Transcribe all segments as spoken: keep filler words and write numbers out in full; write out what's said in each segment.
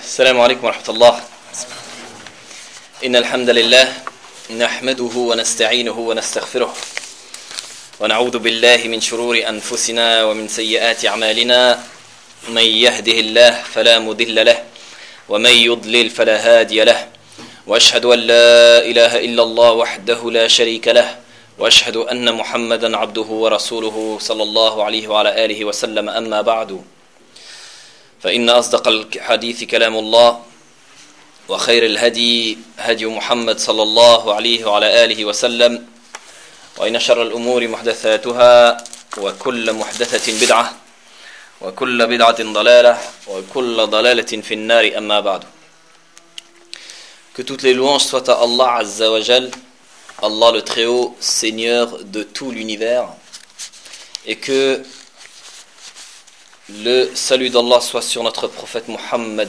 السلام عليكم ورحمة الله. إن الحمد لله نحمده ونستعينه ونستغفره ونعوذ بالله من شرور أنفسنا ومن سيئات أعمالنا. من يهده الله فلا مضل له ومن يضلل فلا هادي له وأشهد أن لا إله إلا الله وحده لا شريك له وأشهد أن محمدا عبده ورسوله صلى الله عليه وعلى آله وسلم. أما بعد فإن أصدق الحديث كلام الله وخير الهدي هدي محمد صلى الله عليه وعلى آله وسلم وإن شر الأمور محدثاتها وكل محدثة بدعة وكل بدعة ضلالة وكل ضلالة في النار. أما بعد. Que toutes les louanges soient à Allah Azza wa Jal, Allah le Très-Haut, Seigneur de tout l'univers, et que le salut d'Allah soit sur notre prophète Muhammad,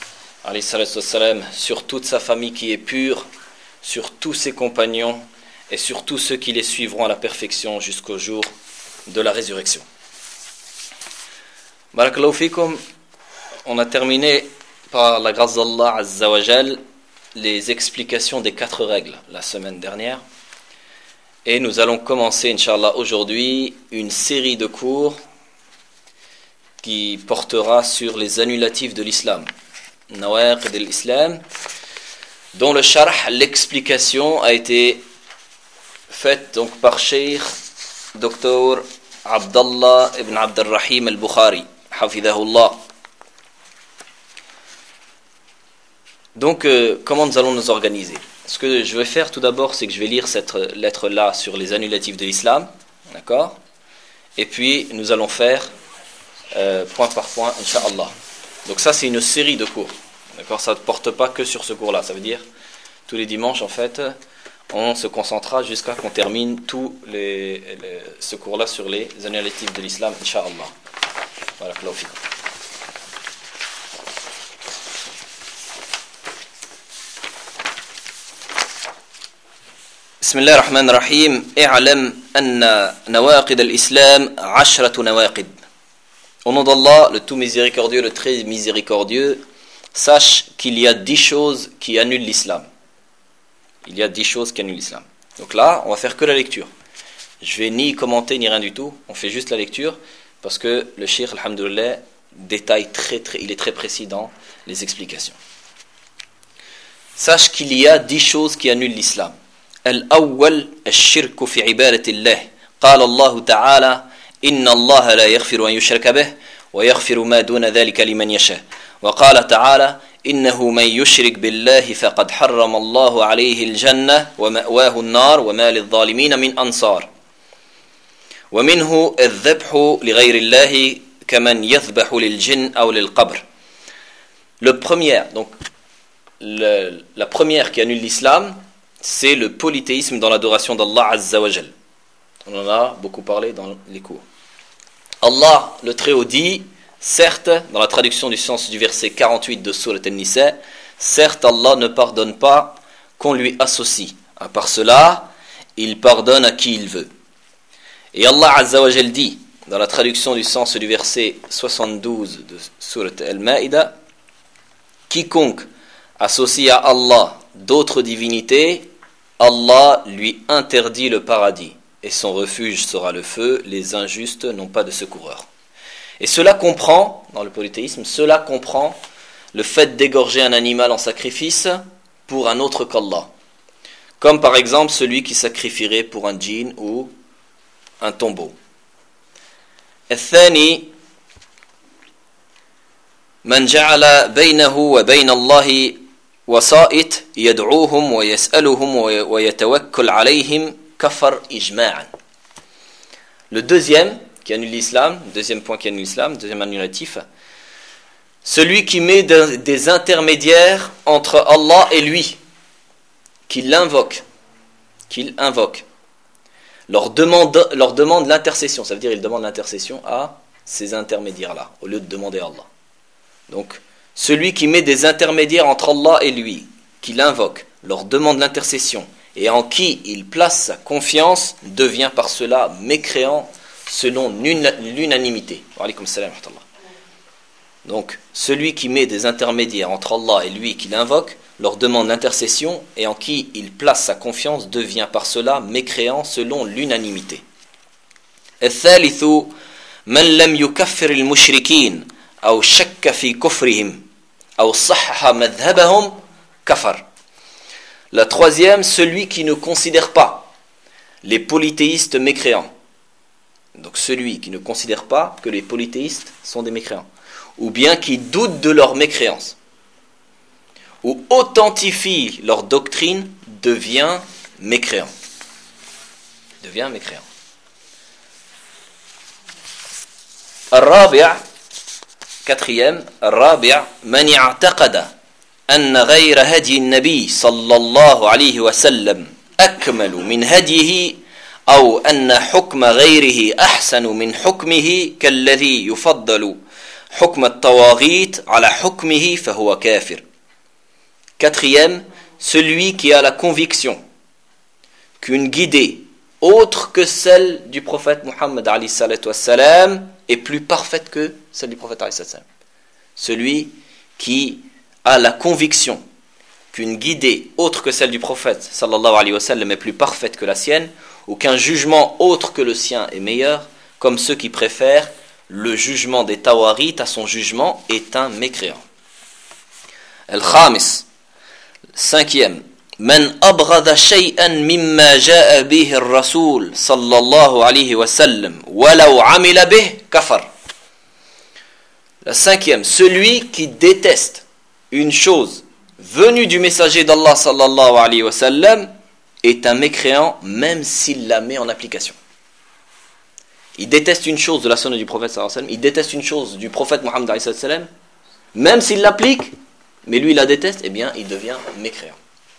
sur toute sa famille qui est pure, sur tous ses compagnons et sur tous ceux qui les suivront à la perfection jusqu'au jour de la résurrection. Barakallahu fikum. On a terminé par la grâce d'Allah Azza wa Jal les explications des quatre règles la semaine dernière, et nous allons commencer Inch'Allah aujourd'hui une série de cours qui portera sur les annulatifs de l'islam, Nawaqid al-Islam, dont le sharh, l'explication a été faite donc par Cheikh Docteur Abdallah ibn Abdurrahim al-Bukhari, hafidahullah. Donc, euh, comment nous allons nous organiser? Ce que je vais faire tout d'abord, c'est que je vais lire cette lettre-là sur les annulatifs de l'islam, d'accord? Et puis, nous allons faire euh, point par point, Inch'Allah. Donc ça, c'est une série de cours, d'accord? Ça ne porte pas que sur ce cours-là. Ça veut dire, tous les dimanches, en fait, on se concentrera jusqu'à qu'on termine tout les, les, ce cours-là sur les annulatifs de l'islam, Inch'Allah. Voilà, claufiq. بسم الله الرحمن الرحيم. اعلم أن نواقض الإسلام عشرة نواقض. Au nom d'Allah, le tout miséricordieux, le très miséricordieux, sache qu'il y a dix choses qui annulent l'islam. Il y a dix choses qui annulent l'islam. Donc là, on va faire que la lecture. Je vais ni commenter ni rien du tout. On fait juste la lecture parce que le cheikh, alhamdoulilah, détaille très, très, il est très précis dans les explications. Sache qu'il y a dix choses qui annulent l'islam. الأول الشرك في عبادة الله. قال الله تعالى إن الله لا يغفر أن يشرك به ويغفر ما دون ذلك لمن يشاء. وقال تعالى إنه من يشرك بالله فقد حرم الله عليه الجنة ومأواه النار وما للظالمين من أنصار. ومنه الذبح لغير الله كمن يذبح للجن أو للقبر. Le premier, donc le, la première qui annule l'islam, c'est le polythéisme dans l'adoration d'Allah Azza wa Jal. On en a beaucoup parlé dans les cours. Allah, le Très-Haut, dit, certes, dans la traduction du sens du verset quarante-huit de Surat An-Nisa, certes, Allah ne pardonne pas qu'on lui associe. À part cela, il pardonne à qui il veut. Et Allah Azza wa Jal dit, dans la traduction du sens du verset soixante-douze de Surat Al-Ma'ida, quiconque associe à Allah d'autres divinités, Allah lui interdit le paradis, et son refuge sera le feu, les injustes n'ont pas de secoureur. Et cela comprend, dans le polythéisme, cela comprend le fait d'égorger un animal en sacrifice pour un autre qu'Allah. Comme par exemple celui qui sacrifierait pour un djinn ou un tombeau. الثاني من جعل بينه وبين الله وسائط يدعوهم ويسألهم ويتوكل عليهم كفر إجماعا. Le deuxième qui annule l'islam, deuxième point qui annule l'islam, deuxième annulatif, celui qui met de, des intermédiaires entre Allah et lui, qu'il l'invoque, qu'il invoque, leur demande, leur demande l'intercession, ça veut dire il demande l'intercession à ces intermédiaires-là, au lieu de demander à Allah. Donc, celui qui met des intermédiaires entre Allah et lui, qui l'invoque, leur demande l'intercession, et en qui il place sa confiance, devient par cela mécréant selon l'unanimité. Wa alaykum salam wa rahmatullah. Donc, celui qui met des intermédiaires entre Allah et lui qui l'invoque, leur demande l'intercession et en qui il place sa confiance devient par cela mécréant selon l'unanimité. الثالث من لم يكفر المشركين أو شك في كفرهم أو صحح مذهبهم كفر. La troisième, celui qui ne considère pas les polythéistes mécréants. Donc celui qui ne considère pas que les polythéistes sont des mécréants, ou bien qui doute de leur mécréance, ou authentifie leur doctrine, devient mécréant. Devient mécréant. الرابع quatrième الرابع من اعتقد أن غير هدي النبي صلى الله عليه وسلم أكمل من هديه أو أن حكم غيره أحسن من حكمه كالذي يفضل حكم الطواغيت على حكمه فهو كافر. Quatrième, celui qui a la conviction qu'une guidée autre que celle du prophète Muhammad alayhi salatu wassalam est plus parfaite que celle du prophète alayhi salatu wassalam. Celui qui a la conviction qu'une guidée autre que celle du prophète sallallahu alayhi wa sallam est plus parfaite que la sienne, ou qu'un jugement autre que le sien est meilleur, comme ceux qui préfèrent le jugement des tawarites à son jugement, est un mécréant. Al-Khamis, cinquième, من أبغض شيئا مما جاء به الرسول صلى الله عليه وسلم ولو عمل به كفر. La cinquième, celui qui déteste une chose venue du messager d'Allah sallallahu alayhi wa sallam est un mécréant même s'il la met en application. Il déteste une chose de la sunna du prophète sallallahu alayhi wa sallam, il déteste une chose du prophète Muhammad alayhi wa sallam, même s'il l'applique, mais lui il la déteste, eh bien il devient mécréant.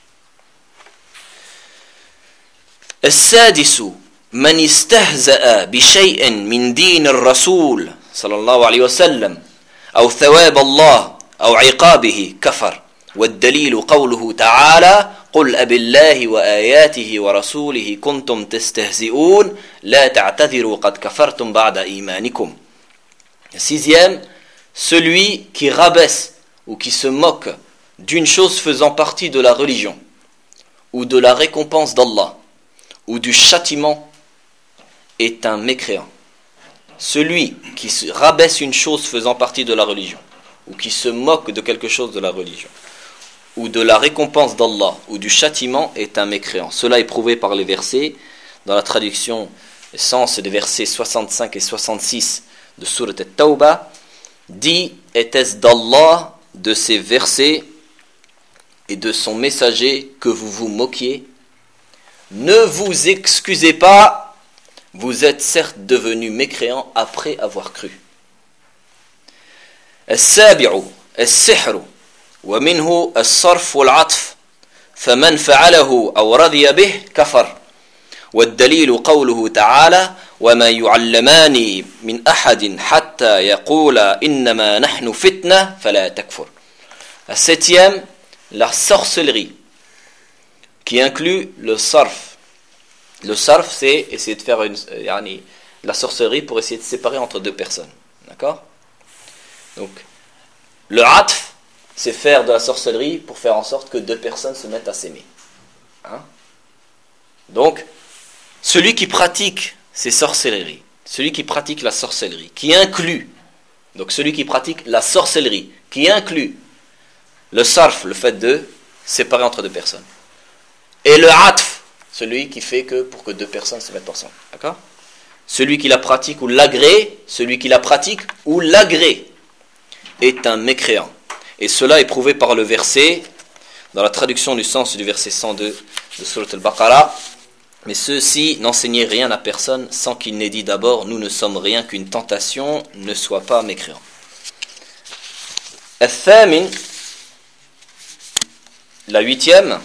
السادس من استهزأ بشيء من دين الرسول صلى الله عليه وسلم أو ثواب الله أو عقابه كفر والدليل قوله تعالى قل أبالله وآياته ورسوله كنتم تستهزئون لا تعتذروا قد كفرتم بعد إيمانكم. Sixième, celui qui rabaisse ou qui se moque d'une chose faisant partie de la religion ou de la récompense d'Allah ou du châtiment est un mécréant. Celui qui se rabaisse une chose faisant partie de la religion, ou qui se moque de quelque chose de la religion, ou de la récompense d'Allah, ou du châtiment, est un mécréant. Cela est prouvé par les versets, dans la traduction, le sens des versets soixante-cinq et soixante-six de Surat At-Tawbah, dit, était-ce d'Allah, de ces versets, et de son messager, que vous vous moquiez? Ne vous excusez pas, vous êtes certes devenus mécréants après avoir cru. السابع السحر ومنه الصرف والعطف فمن فعله أو رضي به كفر والدليل قوله تعالى وما يعلمان من أحد حتى يقولا إنما نحن فتنة فلا تكفر. La septième, la sorcellerie, qui inclut le sarf. Le sarf, c'est essayer de faire une, yani, la sorcellerie pour essayer de séparer entre deux personnes. D'accord? Donc, le atf, c'est faire de la sorcellerie pour faire en sorte que deux personnes se mettent à s'aimer. Hein? Donc, celui qui pratique ces sorcelleries, celui qui pratique la sorcellerie, qui inclut, donc celui qui pratique la sorcellerie, qui inclut le sarf, le fait de séparer entre deux personnes, et le atf, celui qui fait que pour que deux personnes se mettent ensemble. D'accord? Celui qui la pratique ou l'agrée, celui qui la pratique ou l'agrée est un mécréant. Et cela est prouvé par le verset, dans la traduction du sens du verset cent deux de Surat Al-Baqarah. Mais ceux-ci n'enseignaient rien à personne sans qu'il n'ait dit d'abord, nous ne sommes rien qu'une tentation, ne sois pas mécréant. Al-Thamin, la huitième,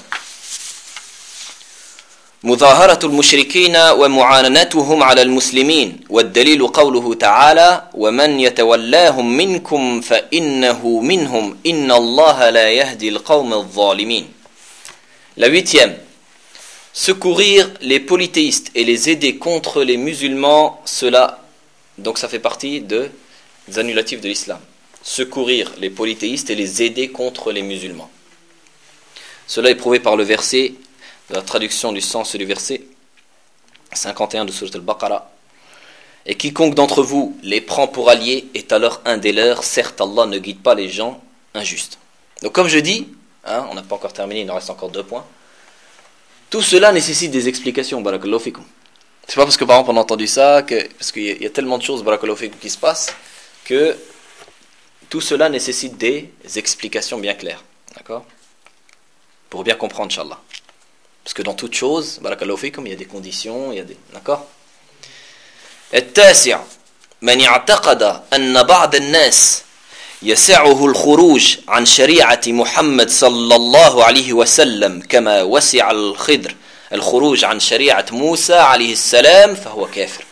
مظاهرة المشركين ومعاناتهم على المسلمين والدليل قوله تعالى ومن يتولاهم منكم فإنه منهم إن الله لا يهدي القوم الظالمين. La huitième, secourir les polythéistes et les aider contre les musulmans, cela, donc ça fait partie de, des annulatifs de l'islam. secourir les polythéistes et les aider contre les musulmans. Cela est prouvé par le verset, de la traduction du sens du verset cinquante et un de Surat al-Baqarah. Et quiconque d'entre vous les prend pour alliés est alors un des leurs. Certes, Allah ne guide pas les gens injustes. Donc comme je dis, hein, on n'a pas encore terminé, il nous reste encore deux points. Tout cela nécessite des explications, barakallahu fikum. C'est pas parce que par exemple on a entendu ça, que, parce qu'il y, y a tellement de choses, barakallahu fikum, qui se passent, que tout cela nécessite des explications bien claires. D'accord ? Pour bien comprendre, Inch'Allah. Parce que dans toute chose, barakallahu fikum, il y a des conditions, il y a des... D'accord ? التاسع من اعتقد أن بعض الناس يسعه الخروج عن شريعة محمد صلى الله عليه وسلم كما وسع الخضر الخروج عن شريعة موسى عليه السلام فهو كافر.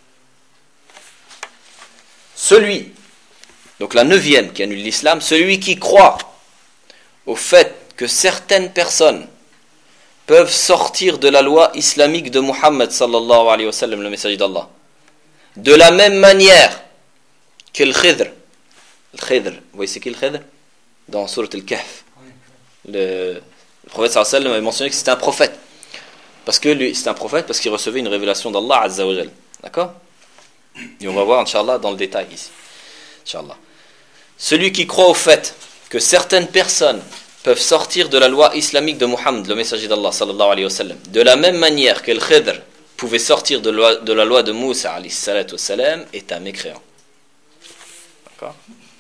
Celui, donc la neuvième qui annule l'islam, celui qui croit au fait que certaines personnes peuvent sortir de la loi islamique de Muhammad sallallahu alayhi wa sallam, le messager d'Allah, de la même manière que le Khidr. Le Khidr, vous voyez c'est qui le Khidr ? Dans Surat al-Kahf. Le, le prophète sallallahu alayhi wa sallam avait mentionné que c'était un prophète. Parce que lui, c'est un prophète parce qu'il recevait une révélation d'Allah Azza wa Jal. D'accord ? Et on va voir, Inch'Allah, dans le détail ici. Inch'Allah. Celui qui croit au fait que certaines personnes peuvent sortir de la loi islamique de Muhammad, le messager d'Allah sallallahu alayhi wa sallam, de la même manière que le Khidr pouvait sortir de, loi, de la loi de Moussa alayhi salatu wa salam, est un mécréant. D'accord ?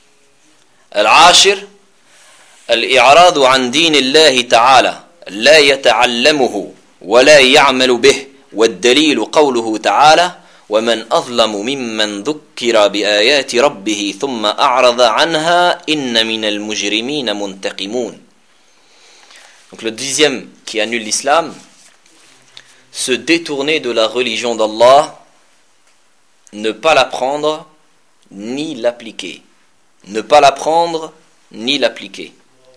Al-Ashir, al-i'radu an din Allah ta'ala, la yata'allamuhu, wa la ya'malu bih, wa ad-dalilu qawluhu ta'ala, wa man azlamu mimman dhukkira bi ayati rabbih thumma a'rada anha, inna minal mujrimina muntaqimun. Donc le dixième qui annule l'islam, se détourner de la religion d'Allah, ne pas l'apprendre ni l'appliquer. Ne pas l'apprendre ni l'appliquer.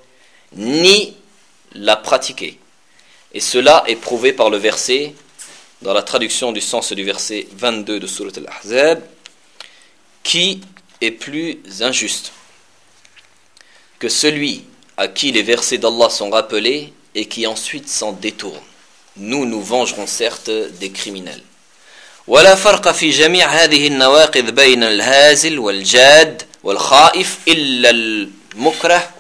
Ni la pratiquer. Et cela est prouvé par le verset, dans la traduction du sens du verset vingt-deux de Surat al-Ahzab, qui est plus injuste que celui à qui les versets d'Allah sont rappelés et qui ensuite s'en détourne. Nous nous vengerons certes des criminels. ولا فرق في جميع هذه النواقض بين الهازل والجاد والخائف إلا المكره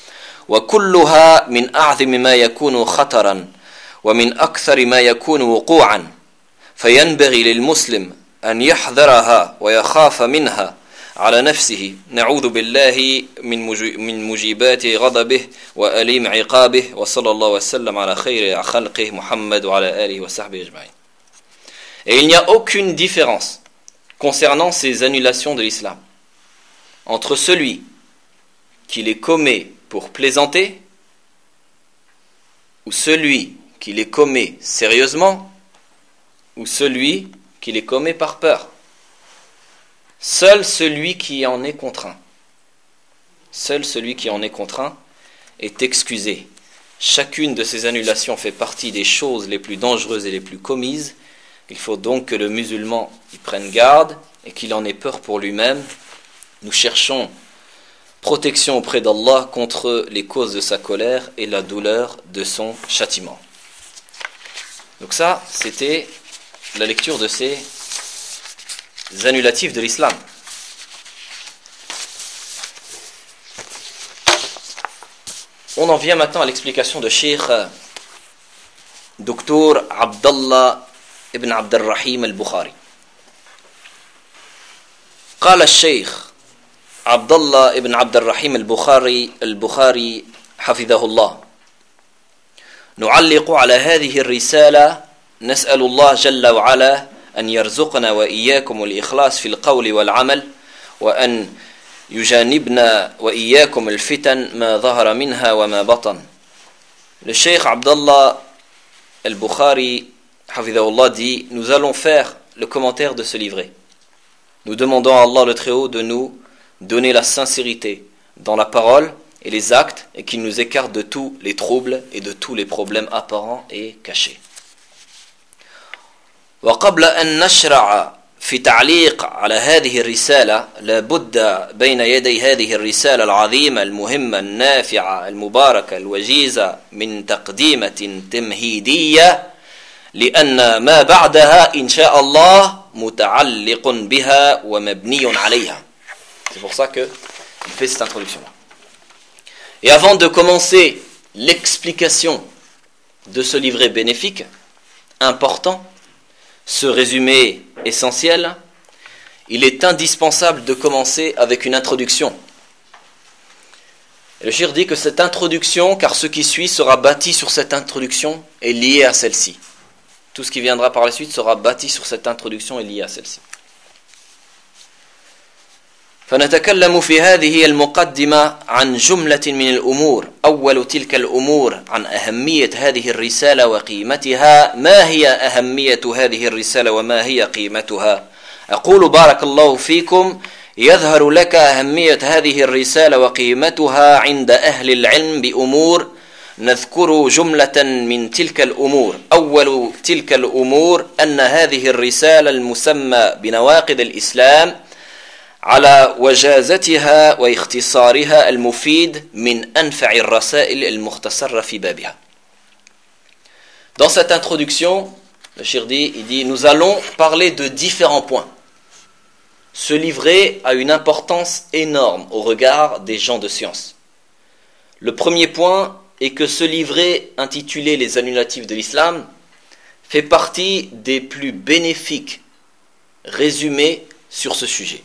وكلها من أعظم ما يكون خطرا ومن أكثر ما يكون وقوعا فينبغي للمسلم أن يحذرها ويخاف منها على نفسه نعوذ بالله من من مجيبات غضبه وأليم عقابه وصلى الله وسلم على خير خلقه محمد وعلى آله وصحبه أجمعين. Et il n'y a aucune différence concernant ces annulations de l'islam entre celui qui les commet pour plaisanter ou celui qui les commet sérieusement ou celui qui les commet par peur. Seul celui qui en est contraint, seul celui qui en est contraint est excusé. Chacune de ces annulations fait partie des choses les plus dangereuses et les plus commises. Il faut donc que le musulman y prenne garde et qu'il en ait peur pour lui-même. Nous cherchons protection auprès d'Allah contre les causes de sa colère et la douleur de son châtiment. Donc ça, c'était la lecture de ces annulatifs de l'islam. On en vient maintenant à l'explication de Cheikh Docteur Abdallah ibn Abd al-Rahim al-Bukhari. قال الشيخ عبد الله ابن عبد الرحيم البخاري البخاري حفظه الله نعلق على هذه الرسالة نسأل الله جل وعلا أن يرزقنا وإياكم الإخلاص في القول والعمل وأن يجانبنا وإياكم الفتن ما ظهر منها وما بطن. Le Cheikh Abdallah al-Bukhari Hafidahullah dit: nous allons faire le commentaire de ce livret. Nous demandons à Allah le Très-Haut de nous donner la sincérité dans la parole et les actes et qu'il nous écarte de tous les troubles et de tous les problèmes apparents et cachés. وقبل أن نشرع في تعليق على هذه الرسالة لابد بين يدي هذه الرسالة العظيمة المهمة النافعة المباركة الوجيزة من تقديمة تمهيدية لأن ما بعدها إن شاء الله متعلق بها ومبني عليها. C'est pour ça que il fait cette introduction-là. Et avant de commencer l'explication de ce livret bénéfique, important, ce résumé essentiel, il est indispensable de commencer avec une introduction. Et le cheikh dit que cette introduction, car ce qui suit sera bâti sur cette introduction et lié à celle-ci. Tout ce qui viendra par la suite sera bâti sur cette introduction et lié à celle-ci. فنتكلم في هذه المقدمة عن جملة من الأمور. أول تلك الأمور عن أهمية هذه الرسالة وقيمتها. ما هي أهمية هذه الرسالة وما هي قيمتها؟ أقول بارك الله فيكم يظهر لك أهمية هذه الرسالة وقيمتها عند أهل العلم بأمور نذكر جملة من تلك الأمور. أول تلك الأمور أن هذه الرسالة المسمى بنواقض الإسلام على وجازتها واختصارها المفيد من أنفع الرسائل المختصرة في بابها. Dans cette introduction, le cheikh dit, il dit, nous allons parler de différents points. Ce livret a une importance énorme au regard des gens de science. Le premier point est que ce livret, intitulé Les annulatifs de l'islam, fait partie des plus bénéfiques résumés sur ce sujet.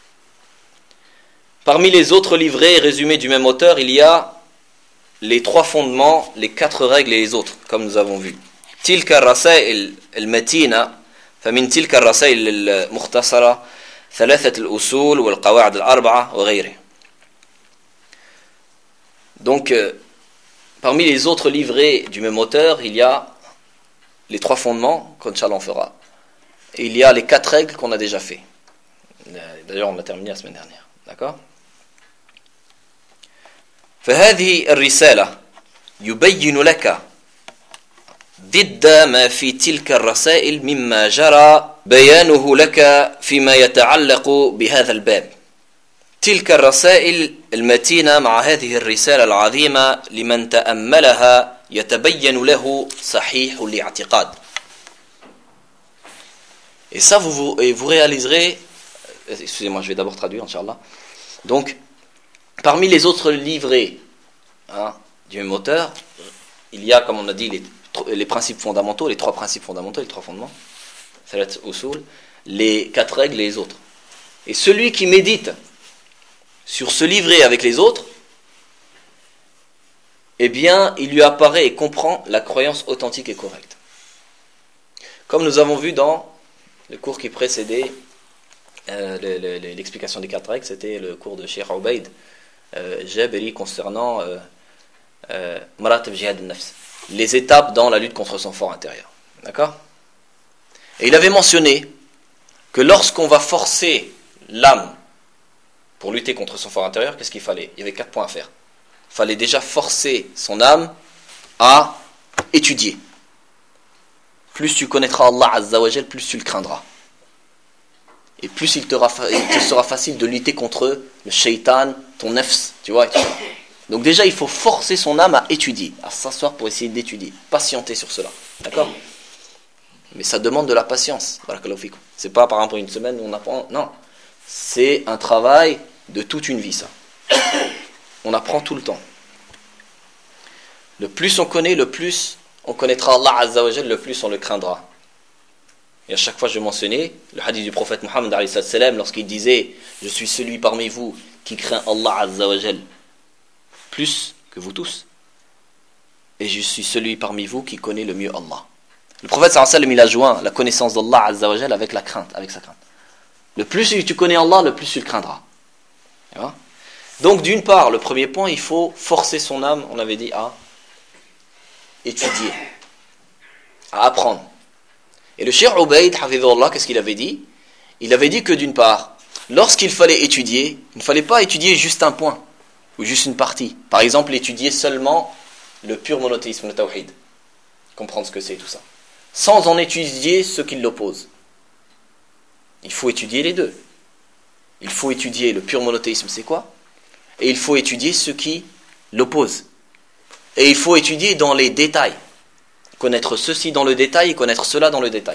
Parmi les autres livrets résumés du même auteur, il y a les trois fondements, les quatre règles et les autres, comme nous avons vu. تلك الرسائل المتينة فمن تلك الرسائل المختصرة ثلاثة الأصول والقواعد الأربعة وغيره. Donc, euh, parmi les autres livrets du même auteur, il y a les trois fondements, qu'Inch'Allah on fera. Et il y a les quatre règles qu'on a déjà fait. D'ailleurs, on a terminé la semaine dernière. D'accord ? فهذه الرسالة يبين لك ضد ما في تلك الرسائل مما جرى بيانه لك فيما يتعلق بهذا الباب. تلك الرسائل المتينة مع هذه الرسالة العظيمة لمن تأملها يتبين له صحيح الاعتقاد. Et ça, vous, vous, et vous réaliserez, excusez-moi, je vais d'abord traduire, Inch'Allah. Donc, parmi les autres livrets hein, du même auteur, il y a, comme on a dit, les, les principes fondamentaux, les trois principes fondamentaux, les trois fondements, salat usul, les quatre règles et les autres. Et celui qui médite sur ce livret avec les autres, eh bien, il lui apparaît et comprend la croyance authentique et correcte. Comme nous avons vu dans le cours qui précédait euh, le, le, l'explication des quatre règles, c'était le cours de Cheikh Ubaid euh, Jabiri concernant euh, euh, Maratib Jihad al-Nafs, les étapes dans la lutte contre son fort intérieur. D'accord ? Et il avait mentionné que lorsqu'on va forcer l'âme pour lutter contre son fort intérieur, qu'est-ce qu'il fallait ? Il y avait quatre points à faire. Il fallait déjà forcer son âme à étudier. Plus tu connaîtras Allah Azza wa Jal, plus tu le craindras. Et plus il te, il te sera facile de lutter contre le shaitan, ton nafs, tu vois. Donc déjà, il faut forcer son âme à étudier, à s'asseoir pour essayer d'étudier, patienter sur cela. D'accord ? Mais ça demande de la patience. C'est pas par exemple une semaine où on apprend. Non, c'est un travail de toute une vie, ça. On apprend tout le temps. Le plus on connaît, le plus on connaîtra Allah Azza wa Jal, le plus on le craindra. Et à chaque fois je mentionnais le hadith du prophète Muhammad alayhi salam lorsqu'il disait « Je suis celui parmi vous qui craint Allah Azza wa Jal plus que vous tous. Et je suis celui parmi vous qui connaît le mieux Allah. » Le prophète sallallahu alayhi wa sallam, il a joint la connaissance d'Allah Azza wa Jal avec la crainte, avec sa crainte. Le plus tu connais Allah, le plus tu le craindras. Donc d'une part, le premier point, il faut forcer son âme, on avait dit, à étudier, à apprendre. Et le Cheikh Ubaid, hafidhullah, qu'est-ce qu'il avait dit ? Il avait dit que d'une part, lorsqu'il fallait étudier, il ne fallait pas étudier juste un point, ou juste une partie. Par exemple, étudier seulement le pur monothéisme, le tawhid. Comprendre ce que c'est tout ça. Sans en étudier ce qui l'oppose. Il faut étudier les deux. Il faut étudier le pur monothéisme, c'est quoi? Et il faut étudier ce qui l'oppose. Et il faut étudier dans les détails. Connaître ceci dans le détail et connaître cela dans le détail.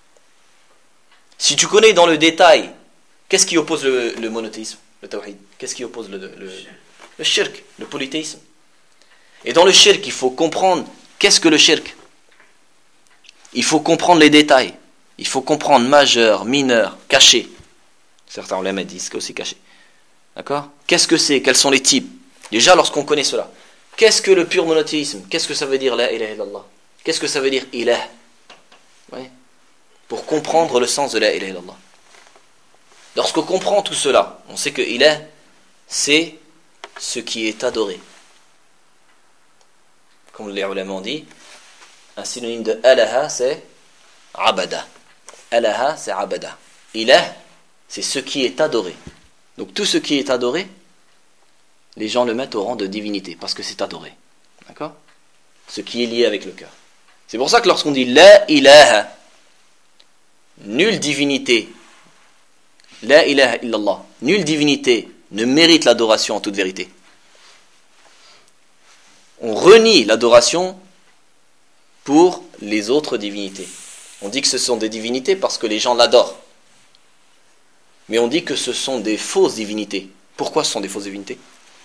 Si tu connais dans le détail, qu'est-ce qui oppose le, le monothéisme, le tawhid? Qu'est-ce qui oppose le, le, le shirk, le polythéisme? Et dans le shirk, il faut comprendre qu'est-ce que le shirk. Il faut comprendre les détails. Il faut comprendre majeur, mineur, caché. Certains ulama disent que aussi caché. D'accord? Qu'est-ce que c'est? Quels sont les types? Déjà, lorsqu'on connaît cela, qu'est-ce que le pur monothéisme? Qu'est-ce que ça veut dire la ilaha illallah? Qu'est-ce que ça veut dire ilah? Ouais. Pour comprendre le sens de la ilaha illallah. Lorsqu'on comprend tout cela, on sait que ilah, c'est ce qui est adoré. Comme les ulama ont dit, un synonyme de alaha, c'est abada. Alaha, c'est abada. Ilah, c'est ce qui est adoré. Donc tout ce qui est adoré, les gens le mettent au rang de divinité, parce que c'est adoré. D'accord? Ce qui est lié avec le cœur. C'est pour ça que lorsqu'on dit la ilaha, nulle divinité, la ilaha illallah, nulle divinité ne mérite l'adoration en toute vérité. On renie l'adoration pour les autres divinités. On dit que ce sont des divinités parce que les gens l'adorent. Mais on dit que ce sont des fausses divinités. Pourquoi ce sont des fausses divinités?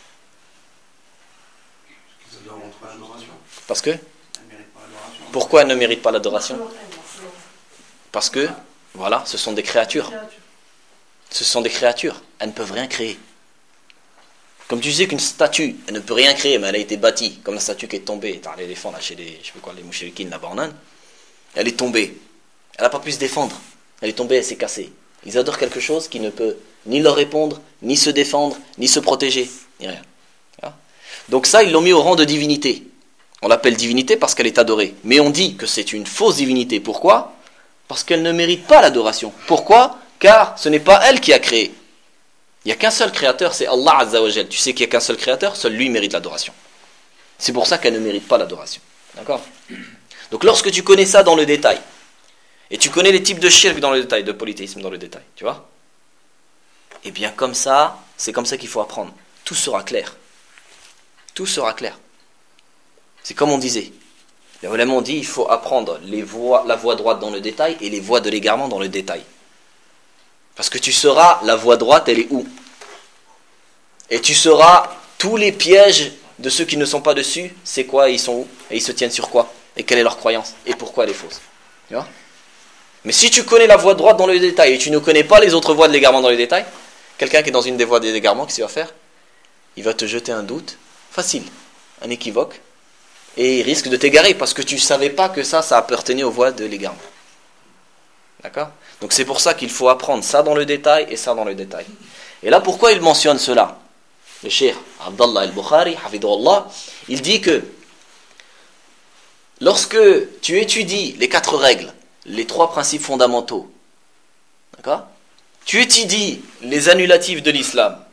Parce que Pourquoi elles ne méritent pas l'adoration? Parce que, voilà, ce sont des créatures. Ce sont des créatures. Elles ne peuvent rien créer. Comme tu sais qu'une statue, elle ne peut rien créer, mais elle a été bâtie, comme la statue qui est tombée dans l'éléphant, là, chez les, je sais pas quoi, les mouchérikines là-bas en Inde. Elle est tombée. Elle n'a pas pu se défendre. Elle est tombée, elle s'est cassée. Ils adorent quelque chose qui ne peut ni leur répondre, ni se défendre, ni se protéger, ni rien. Donc ça, ils l'ont mis au rang de divinité. On l'appelle divinité parce qu'elle est adorée. Mais on dit que c'est une fausse divinité. Pourquoi? Parce qu'elle ne mérite pas l'adoration. Pourquoi? Car ce n'est pas elle qui a créé. Il n'y a qu'un seul créateur, c'est Allah Azza wa Jal. Tu sais qu'il n'y a qu'un seul créateur, seul lui mérite l'adoration. C'est pour ça qu'elle ne mérite pas l'adoration. D'accord? Donc lorsque tu connais ça dans le détail, et tu connais les types de shirk dans le détail, de polythéisme dans le détail, tu vois? Et bien comme ça, c'est comme ça qu'il faut apprendre. Tout sera clair. Tout sera clair. C'est comme on disait. Les ulama ont dit, il faut apprendre les voies, la voie droite dans le détail et les voies de l'égarement dans le détail. Parce que tu sauras la voie droite, elle est où? Et tu sauras tous les pièges de ceux qui ne sont pas dessus, c'est quoi et ils sont où? Et ils se tiennent sur quoi? Et quelle est leur croyance? Et pourquoi elle est fausse? Tu vois? Mais si tu connais la voie droite dans le détail et tu ne connais pas les autres voies de l'égarement dans le détail, quelqu'un qui est dans une des voies de l'égarement, qu'est-ce qu'il va faire? Il va te jeter un doute facile, un équivoque, et il risque de t'égarer parce que tu ne savais pas que ça, ça appartenait aux voies de l'égarement. D'accord? Donc c'est pour ça qu'il faut apprendre ça dans le détail et ça dans le détail. Et là, pourquoi il mentionne cela? Le cheikh Abdallah al-Bukhari, hafidhullah, il dit que lorsque tu étudies les quatre règles, les trois principes fondamentaux, d'accord? Tu étudies les annulatifs de l'islam,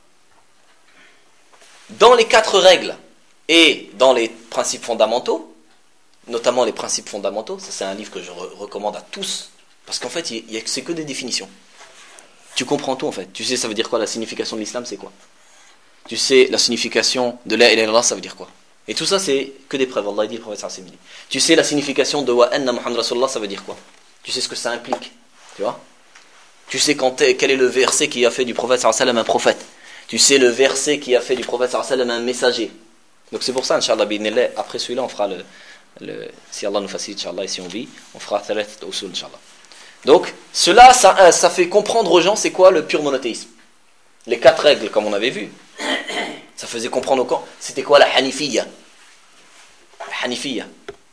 dans les quatre règles et dans les principes fondamentaux, notamment les principes fondamentaux, ça c'est un livre que je re- recommande à tous, parce qu'en fait, il y a, c'est que des définitions. Tu comprends tout en fait. Tu sais, ça veut dire quoi? La signification de l'islam, c'est quoi? Tu sais, la signification de la ilaha illallah, ça veut dire quoi? Et tout ça, c'est que des preuves. Allah dit, le prophète sallallahu alayhi wa sallam. Tu sais, la signification de wa anna Muhammad Rasulullah, ça veut dire quoi? Tu sais ce que ça implique. Tu vois? Tu sais quand quel est le verset qui a fait du prophète sallallahu alayhi wa sallam un prophète. Tu sais le verset qui a fait du prophète sallallahu alayhi wa sallam un messager. Donc c'est pour ça, Inch'Allah, bi'idhnillah, après celui-là, on fera le, le si Allah nous facilite, Inch'Allah, et si on vit, on fera thalathat usul, Inch'Allah. Donc, cela, ça, ça fait comprendre aux gens c'est quoi le pur monothéisme. Les quatre règles, comme on avait vu. Ça faisait comprendre au camp. C'était quoi la Hanifiyya? La Hanifiyya.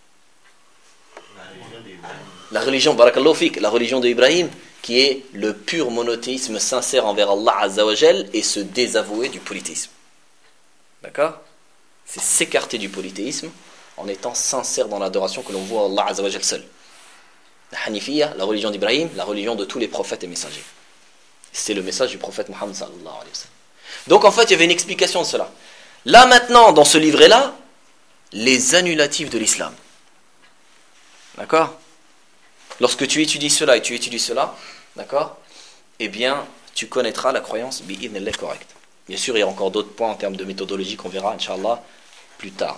La religion, barakallahu fik, la religion d'Ibrahim, qui est le pur monothéisme sincère envers Allah Azza wa Jal et se désavouer du polythéisme. D'accord? C'est s'écarter du polythéisme en étant sincère dans l'adoration que l'on voit à Allah Azza wa Jal seul. La Hanifiyya, la religion d'Ibrahim, la religion de tous les prophètes et messagers. C'est le message du prophète Muhammad sallallahu alayhi wa sallam. Donc en fait, il y avait une explication de cela. Là maintenant, dans ce livret-là, les annulatifs de l'islam. D'accord? Lorsque tu étudies cela et tu étudies cela, d'accord? eh bien, tu connaîtras la croyance bi'idhnillah correcte. Bien sûr, il y a encore d'autres points en termes de méthodologie qu'on verra, Inch'Allah, plus tard.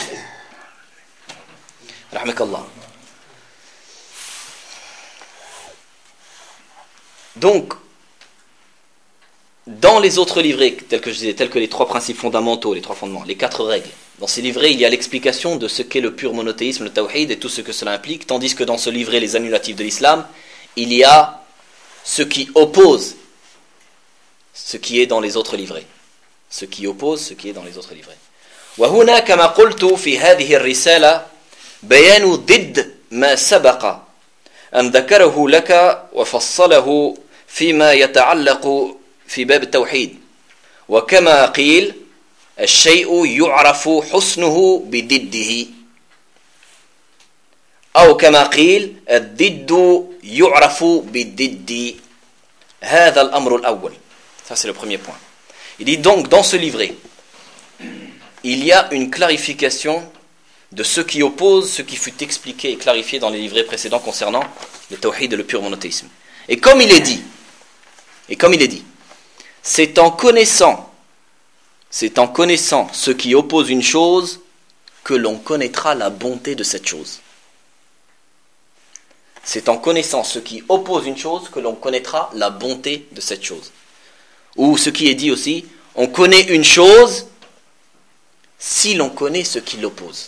Rahmakallah. Donc, dans les autres livrets, tels que je disais, tels que les trois principes fondamentaux, les trois fondements, les quatre règles, dans ces livrets, il y a l'explication de ce qu'est le pur monothéisme, le tawhid et tout ce que cela implique, tandis que dans ce livret, les annulatifs de l'islam, il y a ce qui oppose ce qui est dans les autres livrets. Ce qui oppose ce qui est dans les autres livrets. وهنا كما قلت في هذه الرسالة بيان ضد ما سبق أن ذكره لك وفصله فيما يتعلق في باب التوحيد وكما قيل الشيء يعرف حسنه بضده أو كما قيل الضد يعرف بالضد هذا الأمر الأول. Ça c'est le premier point. Il dit donc dans ce livret il y a une clarification de ce qui oppose ce qui fut expliqué et clarifié dans les livrets précédents concernant le tawhid et le pur monothéisme. Et comme il est dit, et comme il est dit, c'est en connaissant, c'est en connaissant ce qui oppose une chose que l'on connaîtra la bonté de cette chose. C'est en connaissant ce qui oppose une chose que l'on connaîtra la bonté de cette chose. Ou ce qui est dit aussi, on connaît une chose si l'on connaît ce qui l'oppose.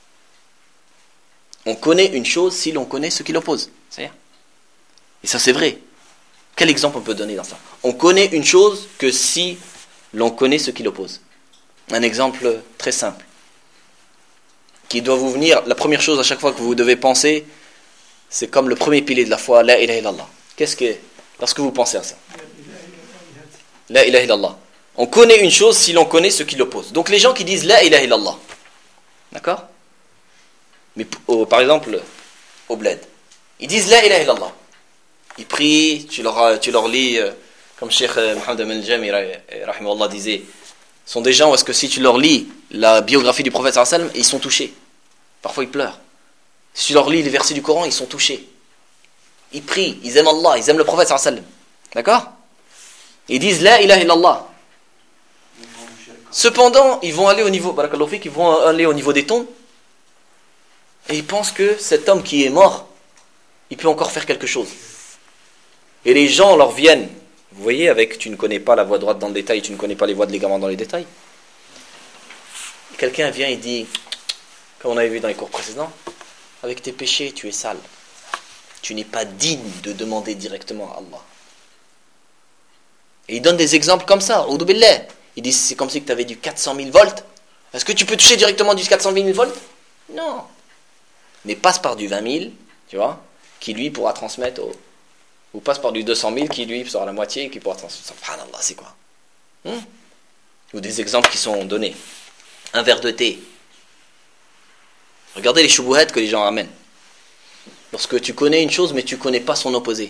On connaît une chose si l'on connaît ce qui l'oppose. C'est-à-dire, et ça c'est vrai. Quel exemple on peut donner dans ça? On connaît une chose que si l'on connaît ce qui l'oppose. Un exemple très simple, qui doit vous venir, la première chose à chaque fois que vous devez penser, c'est comme le premier pilier de la foi, la ilaha illallah. Qu'est-ce que, lorsque vous pensez à ça? La ilaha illallah. On connaît une chose si l'on connaît ce qui l'oppose. Donc les gens qui disent la ilaha illallah, d'accord? Mais oh, par exemple, au bled, ils disent la ilaha illallah. Ils prient, tu leur, tu leur lis, euh, comme Cheikh Mohammed al-Jami rahimahullah disait, sont des gens où est-ce que si tu leur lis la biographie du prophète sallallahu alayhi wa sallam, ils sont touchés. Parfois ils pleurent. Si tu leur lis les versets du Coran, ils sont touchés. Ils prient, ils aiment Allah, ils aiment le prophète sallallahu alayhi wa sallam. D'accord? Ils disent la ilaha illallah. Cependant, ils vont aller au niveau, barakallahu fik, ils vont aller au niveau des tombes et ils pensent que cet homme qui est mort, il peut encore faire quelque chose. Et les gens leur viennent, vous voyez, avec tu ne connais pas la voie droite dans le détail, tu ne connais pas les voies de l'égarement dans les détails. Quelqu'un vient et dit, comme on avait vu dans les cours précédents, avec tes péchés, tu es sale. Tu n'es pas digne de demander directement à Allah. Et il donne des exemples comme ça, Oudou billah. Il dit, c'est comme si tu avais du quatre cent mille volts. Est-ce que tu peux toucher directement du quatre cent mille volts? Non. Mais passe par du vingt mille, tu vois, qui lui pourra transmettre au... Ou passe par du deux cent mille, qui lui sera la moitié et qui pourra transmettre. Subhanallah, c'est quoi? hmm Ou des exemples qui sont donnés. Un verre de thé. Regardez les choubouhettes que les gens ramènent. Lorsque tu connais une chose, mais tu ne connais pas son opposé.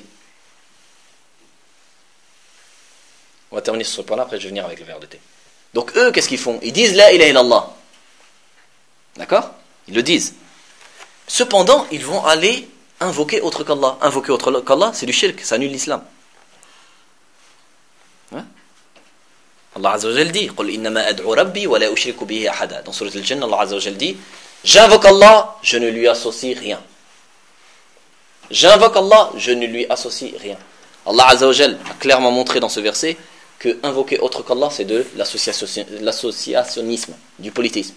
On va terminer sur ce point-là, après je vais venir avec le verre de thé. Donc eux, qu'est-ce qu'ils font? Ils disent la ilaha illallah. D'accord? Ils le disent. Cependant, ils vont aller invoquer autre qu'Allah. Invoquer autre qu'Allah, c'est du shirk, ça annule l'islam. Hein? Allah Azza wa Jal dit قُلْ إِنَّمَا أَدْعُ رَبِّي وَلَا أُشْرِكُ بِهِ أَحَدًا. Dans Surat Al-Jinn, Allah Azza wa Jal dit, j'invoque Allah, je ne lui associe rien. J'invoque Allah, je ne lui associe rien. Allah Azza wa Jal a clairement montré dans ce verset que invoquer autre qu'Allah, c'est de l'associationnisme, du polythéisme.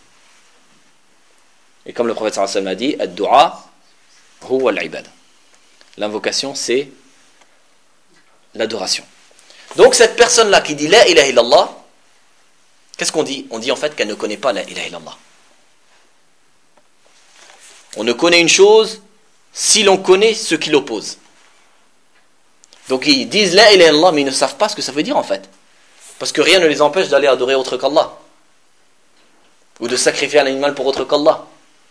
Et comme le prophète sallallahu alayhi wa sallam a dit, ad-du'a huwa al-ibad. L'invocation, c'est l'adoration. Donc cette personne-là qui dit la ilaha illallah, qu'est-ce qu'on dit? On dit en fait qu'elle ne connaît pas la ilaha illallah. On ne connaît une chose si l'on connaît ce qui l'oppose. Donc ils disent la ilaha illallah, mais ils ne savent pas ce que ça veut dire en fait. Parce que rien ne les empêche d'aller adorer autre qu'Allah. Ou de sacrifier un animal pour autre qu'Allah.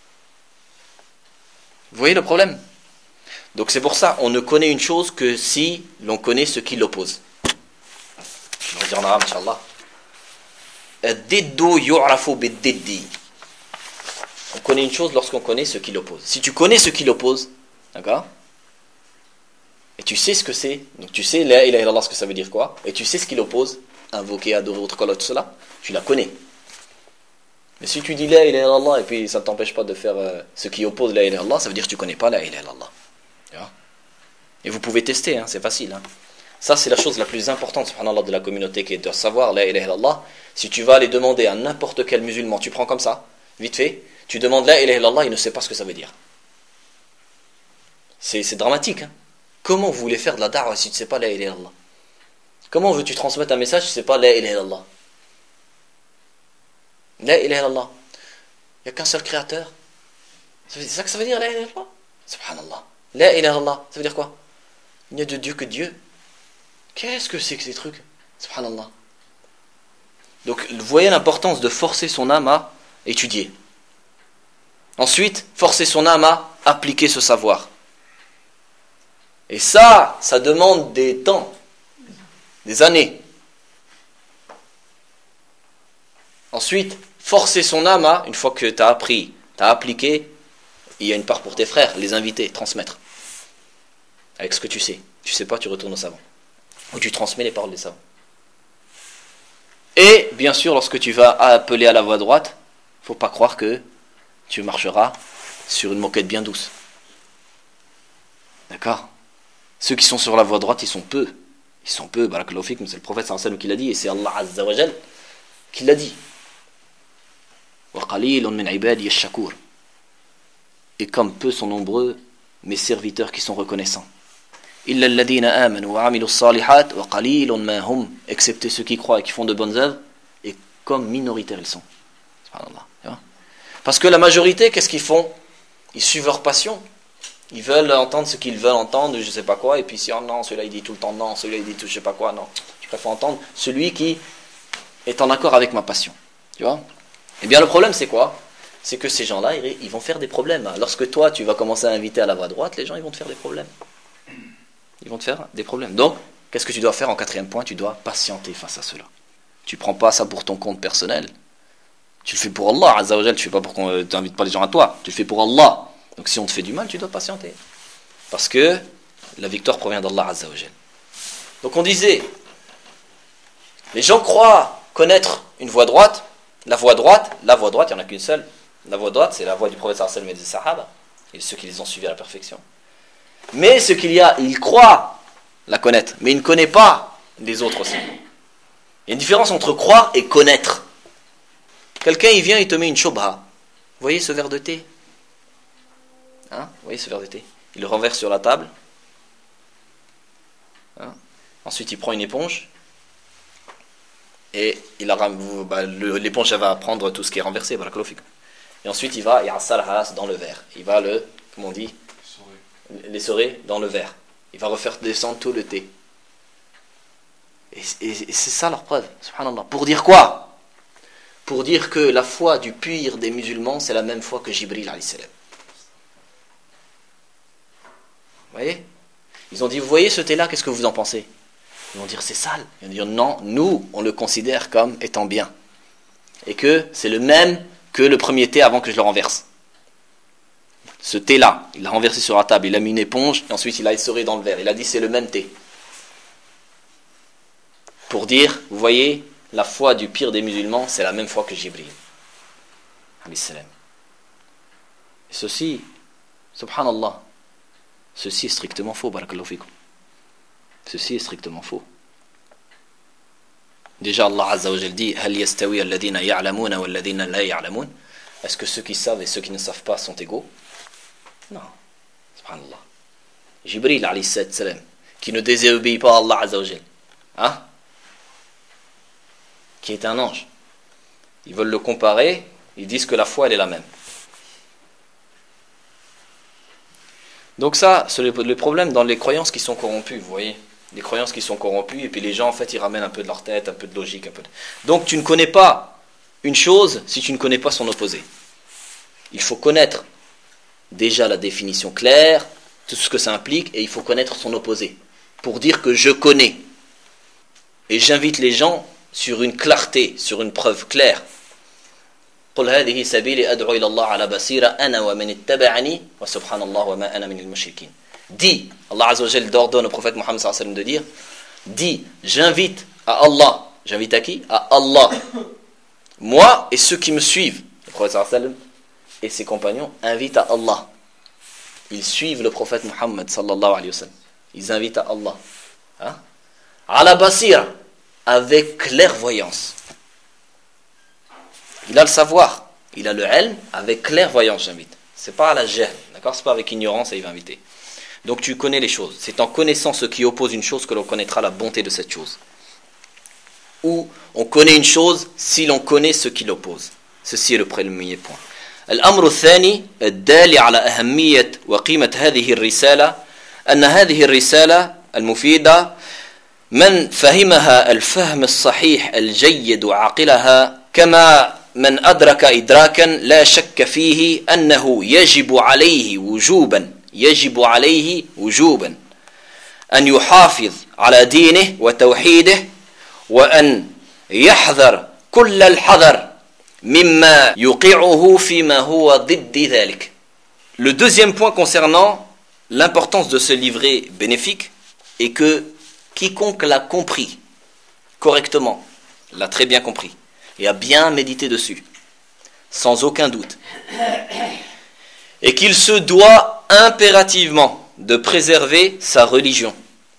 Vous voyez le problème? Donc c'est pour ça, on ne connaît une chose que si l'on connaît ce qui l'oppose. Je vais dire en arabe, Inch'Allah. Ad-diddu yu'rafu bid-diddi. On connaît une chose lorsqu'on connaît ce qui l'oppose. Si tu connais ce qui l'oppose, d'accord? Et tu sais ce que c'est, donc tu sais la ilaha illallah ce que ça veut dire quoi, et tu sais ce qu'il oppose, invoquer, adorer autre qu'Allah, tout cela, tu la connais. Mais si tu dis la ilaha illallah et puis ça ne t'empêche pas de faire euh, ce qui oppose la ilaha illallah, ça veut dire que tu ne connais pas la ilaha illallah. Tu vois? Et vous pouvez tester, hein, c'est facile. Hein. Ça, c'est la chose la plus importante, subhanallah, de la communauté, qui est de savoir la ilaha illallah. Si tu vas aller demander à n'importe quel musulman, tu prends comme ça, vite fait, tu demandes la ilaha illallah, il ne sait pas ce que ça veut dire. C'est, c'est dramatique. Hein. Comment vous voulez faire de la da'wah si tu ne sais pas la ilaha illallah? Comment veux-tu transmettre un message si tu ne sais pas la ilaha illallah? La ilaha illallah. Il n'y a qu'un seul créateur. C'est ça que ça veut dire la ilaha illallah? Subhanallah. La ilaha illallah, ça veut dire quoi? Il n'y a de Dieu que Dieu. Qu'est-ce que c'est que ces trucs? Subhanallah. Donc, vous voyez l'importance de forcer son âme à étudier. Ensuite, forcer son âme à appliquer ce savoir. Et ça, ça demande des temps, des années. Ensuite, forcer son âme à, une fois que tu as appris, tu as appliqué, il y a une part pour tes frères, les inviter, transmettre. Avec ce que tu sais. Tu sais pas, tu retournes au savant. Ou tu transmets les paroles des savants. Et, bien sûr, lorsque tu vas appeler à la voie droite, il ne faut pas croire que tu marcheras sur une moquette bien douce. D'accord? Ceux qui sont sur la voie droite, ils sont peu. Ils sont peu, barakallahu fik, c'est le prophète sallallahu alayhi wa sallam qui l'a dit, et c'est Allah azza wa jal qui l'a dit. وَقَلِيلٌ مِنْ عِبَادِيَ الشَّكُورِ. Et comme peu sont nombreux mes serviteurs qui sont reconnaissants. إِلَّا الَّذِينَ آمَنُوا وَعَمِلُوا الصَّالِحَاتِ وَقَلِيلٌ مَا هُمْ. Excepté ceux qui croient et qui font de bonnes œuvres, et comme minoritaires ils sont. Subhanallah. Parce que la majorité, qu'est-ce qu'ils font? Ils suivent leur passion. Ils veulent entendre ce qu'ils veulent entendre, je sais pas quoi, et puis si oh non, celui-là il dit tout le temps non, celui-là il dit tout je sais pas quoi, non. Je préfère entendre celui qui est en accord avec ma passion. Tu vois? Eh bien le problème c'est quoi? C'est que ces gens-là, ils, ils vont faire des problèmes. Lorsque toi tu vas commencer à inviter à la voie droite, les gens ils vont te faire des problèmes. Ils vont te faire des problèmes. Donc, qu'est-ce que tu dois faire en quatrième point? Tu dois patienter face à cela. Tu prends pas ça pour ton compte personnel. Tu le fais pour Allah, Azza wa Jal, tu fais pas pour qu'on t'invite pas les gens à toi. Tu le fais pour Allah. Donc si on te fait du mal, tu dois patienter. Parce que la victoire provient d'Allah Azza wa Jal. Donc on disait, les gens croient connaître une voie droite. La voie droite, la voie droite, il n'y en a qu'une seule. La voie droite, c'est la voie du prophète sallallahu alayhi wa sallam et des sahaba. Et ceux qui les ont suivis à la perfection. Mais ce qu'il y a, il croit la connaître. Mais il ne connaît pas les autres aussi. Il y a une différence entre croire et connaître. Quelqu'un, il vient, il te met une shobha. Vous voyez ce verre de thé? Hein? Vous voyez ce verre de thé? Il le renverse sur la table. Hein? Ensuite, il prend une éponge. Et il a, bah, le, l'éponge, elle va prendre tout ce qui est renversé. Et ensuite, il va, il a dans le verre. Il va le, comment on dit? L'essorer dans le verre. Il va refaire descendre tout le thé. Et, et, et c'est ça leur preuve. Subhanallah. Pour dire quoi? Pour dire que la foi du pire des musulmans, c'est la même foi que Jibril alayhi salam. Vous voyez? Ils ont dit, vous voyez ce thé-là, qu'est-ce que vous en pensez? Ils vont dire, c'est sale. Ils vont dire, non, nous, on le considère comme étant bien. Et que c'est le même que le premier thé avant que je le renverse. Ce thé-là, il l'a renversé sur la table, il a mis une éponge, et ensuite il a essoré dans le verre. Il a dit, c'est le même thé. Pour dire, vous voyez, la foi du pire des musulmans, c'est la même foi que Jibril. Alayhi salam. Et ceci, subhanallah, ceci est strictement faux, barakallahu fikum. Ceci est strictement faux. Déjà, Allah Azza wa Jal dit, Hal yastawi alladhina ya'lamuna walladhina la ya'lamun. Est-ce que ceux qui savent et ceux qui ne savent pas sont égaux? Non. Subhanallah. Jibril, alayhi salam, qui ne désobéit pas à Allah Azza wa Jal. Hein? Qui est un ange. Ils veulent le comparer, ils disent que la foi, elle est la même. Donc ça, c'est le, le problème dans les croyances qui sont corrompues, vous voyez. Les croyances qui sont corrompues, et puis les gens, en fait, ils ramènent un peu de leur tête, un peu de logique, un peu de... Donc tu ne connais pas une chose si tu ne connais pas son opposé. Il faut connaître déjà la définition claire, tout ce que ça implique, et il faut connaître son opposé, pour dire que je connais. Et j'invite les gens sur une clarté, sur une preuve claire. قل هذه سبيلي أدعو إلى الله على بصيرة أنا ومن اتبعني وسبحان الله وما أنا من المشركين. dis, Allah Azza wa Jal ordonne au prophète Mohammed sallallahu alayhi wa sallam de dire, dis, j'invite à Allah, j'invite à qui? À Allah, moi et ceux qui me suivent. Le prophète sallallahu alayhi wa sallam et ses compagnons invitent à Allah. Ils suivent le prophète Mohammed sallallahu alayhi wa sallam. Ils invitent à Allah. Hein? À la basira, avec clairvoyance. Il a le savoir, il a le ilm, avec clairvoyance, j'invite. C'est pas à la jahl, d'accord? C'est pas avec ignorance et il va inviter. Donc tu connais les choses. C'est en connaissant ce qui oppose une chose que l'on connaîtra la bonté de cette chose. Ou on connaît une chose si l'on connaît ce qui l'oppose. Ceci est le premier point. الأمر الثاني الدال على أهمية وقيمة هذه الرسالة أن هذه الرسالة المفيدة من فهمها الفهم الصحيح الجيد وعقلها كما من أدرك إدراكا لا شك فيه أنه يجب عليه وجوبا يجب عليه وجوبا أن يحافظ على دينه وتوحيده وأن يحذر كل الحذر مما يوقعه فيما هو ضد ذلك. Le deuxième point concernant l'importance de ce livret bénéfique est que quiconque l'a compris correctement, l'a très bien compris et a bien médité dessus, sans aucun doute, et qu'il se doit impérativement de préserver sa religion,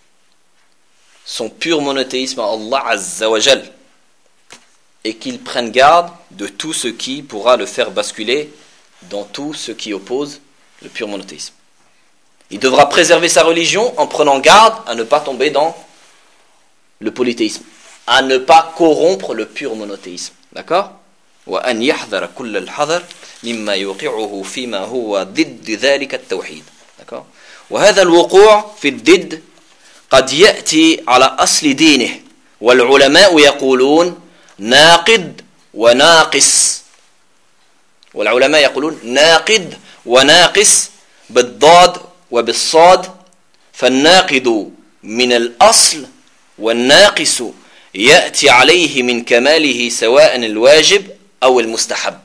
son pur monothéisme à Allah Azza wa Jal, et qu'il prenne garde de tout ce qui pourra le faire basculer dans tout ce qui oppose le pur monothéisme. Il devra préserver sa religion en prenant garde à ne pas tomber dans le polythéisme, à ne pas corrompre le pur monothéisme. D'accord? وأن يحذر كل الحذر مما يوقعه فيما هو ضد ذلك التوحيد. D'accord? وهذا الوقوع في الضد قد يأتي على أصل دينه والعلماء يقولون ناقد وناقص والعلماء يقولون ناقد وناقص بالضاد وبالصاد فالناقد من الأصل والناقص يأتي عليه من كماله سواء الواجب أو المستحب.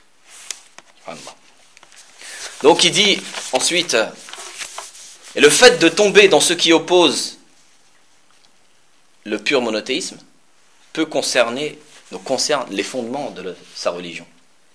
Donc il dit ensuite, et le fait de tomber dans ce qui oppose le pur monothéisme peut concerner, donc concerne les fondements de le, sa religion.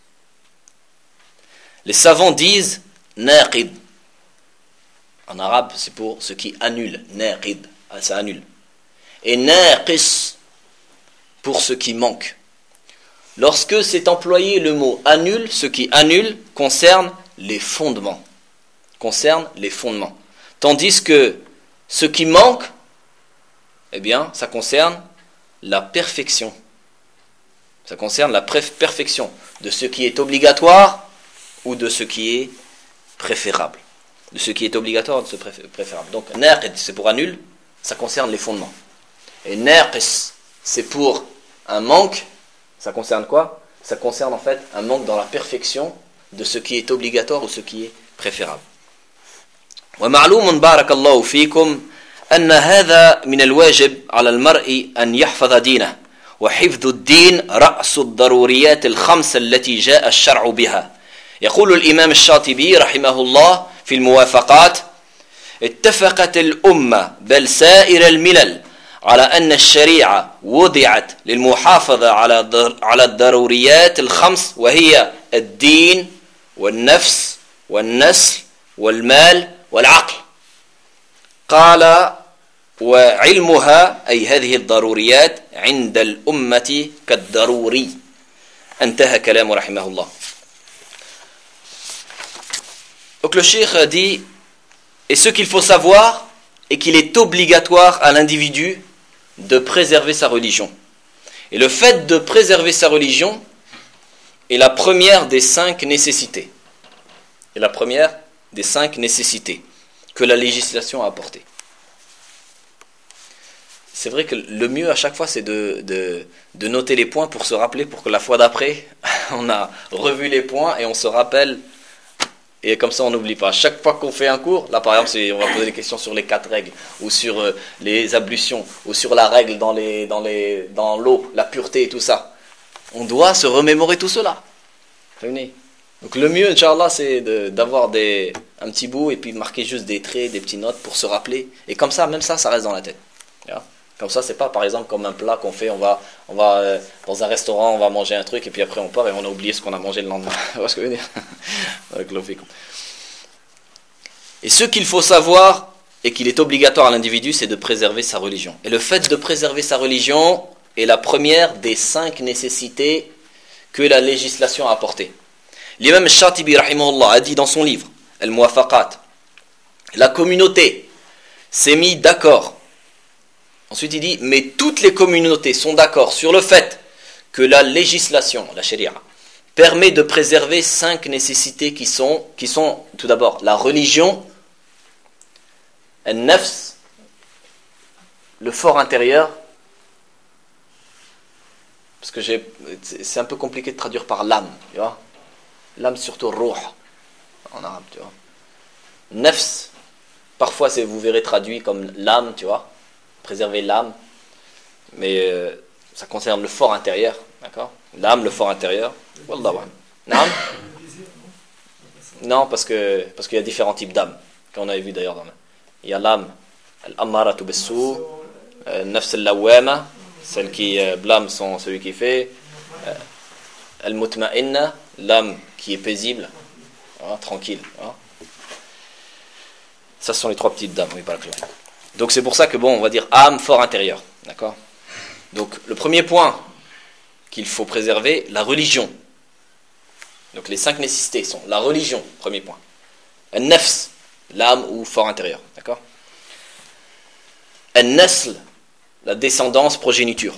Les savants disent naqid. En arabe, c'est pour ce qui annule. Naqid, ça annule. Et naqis, pour ce qui manque. Lorsque c'est employé le mot annule, ce qui annule concerne les fondements. Concerne les fondements. Tandis que ce qui manque, eh bien, ça concerne la perfection. Ça concerne la perfection de ce qui est obligatoire ou de ce qui est préférable. De ce qui est obligatoire ou de ce préférable. Donc, naqid, c'est pour annule, ça concerne les fondements. Et naqis, c'est pour un manque, ça concerne quoi? Ça concerne en fait un manque dans la perfection de ce qui est obligatoire ou ce qui est préférable. ومعلوم بارك الله فيكم أن هذا من الواجب على المرء أن يحفظ دينه وحفظ الدين رأس الضروريات الخمس التي جاء الشرع بها. يقول الإمام الشاطبي رحمه الله في الموافقات: اتفقت الأمة بل سائر الملل على أن الشريعة وضعت للمحافظة على على الضروريات الخمس وهي الدين والنفس والنسل والمال والعقل. قال: وعلمها أي هذه الضروريات عند الأمة كالضروري. انتهى كلامه رحمه الله. Donc le cheikh dit, et ce qu'il faut savoir est qu'il est obligatoire à l'individu de préserver sa religion. Et le fait de préserver sa religion est la première des cinq nécessités. Et la première des cinq nécessités que la législation a apportées. C'est vrai que le mieux à chaque fois c'est de, de, de noter les points pour se rappeler, pour que la fois d'après on a revu les points et on se rappelle, et comme ça on n'oublie pas. Chaque fois qu'on fait un cours, là par exemple c'est, on va poser des questions sur les quatre règles, ou sur euh, les ablutions, ou sur la règle dans, les, dans, les, dans l'eau, la pureté et tout ça. On doit se remémorer tout cela. Venez. Donc le mieux, Inch'Allah, c'est de, d'avoir des, un petit bout et puis marquer juste des traits, des petites notes pour se rappeler. Et comme ça, même ça, ça reste dans la tête. Yeah. Comme ça, c'est pas par exemple comme un plat qu'on fait, on va, on va euh, dans un restaurant, on va manger un truc et puis après on part et on a oublié ce qu'on a mangé le lendemain. Vous voyez ce que je veux dire? Et ce qu'il faut savoir et qu'il est obligatoire à l'individu, c'est de préserver sa religion. Et le fait de préserver sa religion est la première des cinq nécessités que la législation a apportées. L'imam Shatibi rahimahullah a dit dans son livre Al-Muwafaqat, la communauté s'est mise d'accord. Ensuite il dit, mais toutes les communautés sont d'accord sur le fait que la législation, la sharia, permet de préserver cinq nécessités qui sont, qui sont tout d'abord la religion, al-nafs, le fort intérieur, parce que j'ai, c'est un peu compliqué de traduire par l'âme, tu vois. L'âme, surtout ruh en arabe, tu vois. Nafs, parfois c'est, vous verrez traduit comme l'âme, tu vois, préserver l'âme, mais euh, ça concerne le fort intérieur, d'accord. L'âme, le fort intérieur. Wallahu a'lam. Non, parce que parce qu'il y a différents types d'âmes, qu'on avait vu d'ailleurs dans le... Il y a l'âme al-ammaratu bis-sou, nafs al-lawwama, celle qui euh, blâme son, celui qui fait, euh, al-mutma'inna, l'âme qui est paisible, hein, tranquille. Hein. Ça, ce sont les trois petites dames. Oui, donc c'est pour ça que bon, on va dire âme, fort intérieur, d'accord. Donc le premier point qu'il faut préserver, la religion. Donc les cinq nécessités sont la religion, premier point. Al-nafs, l'âme ou fort intérieur, d'accord. Al-nasl, la descendance, progéniture.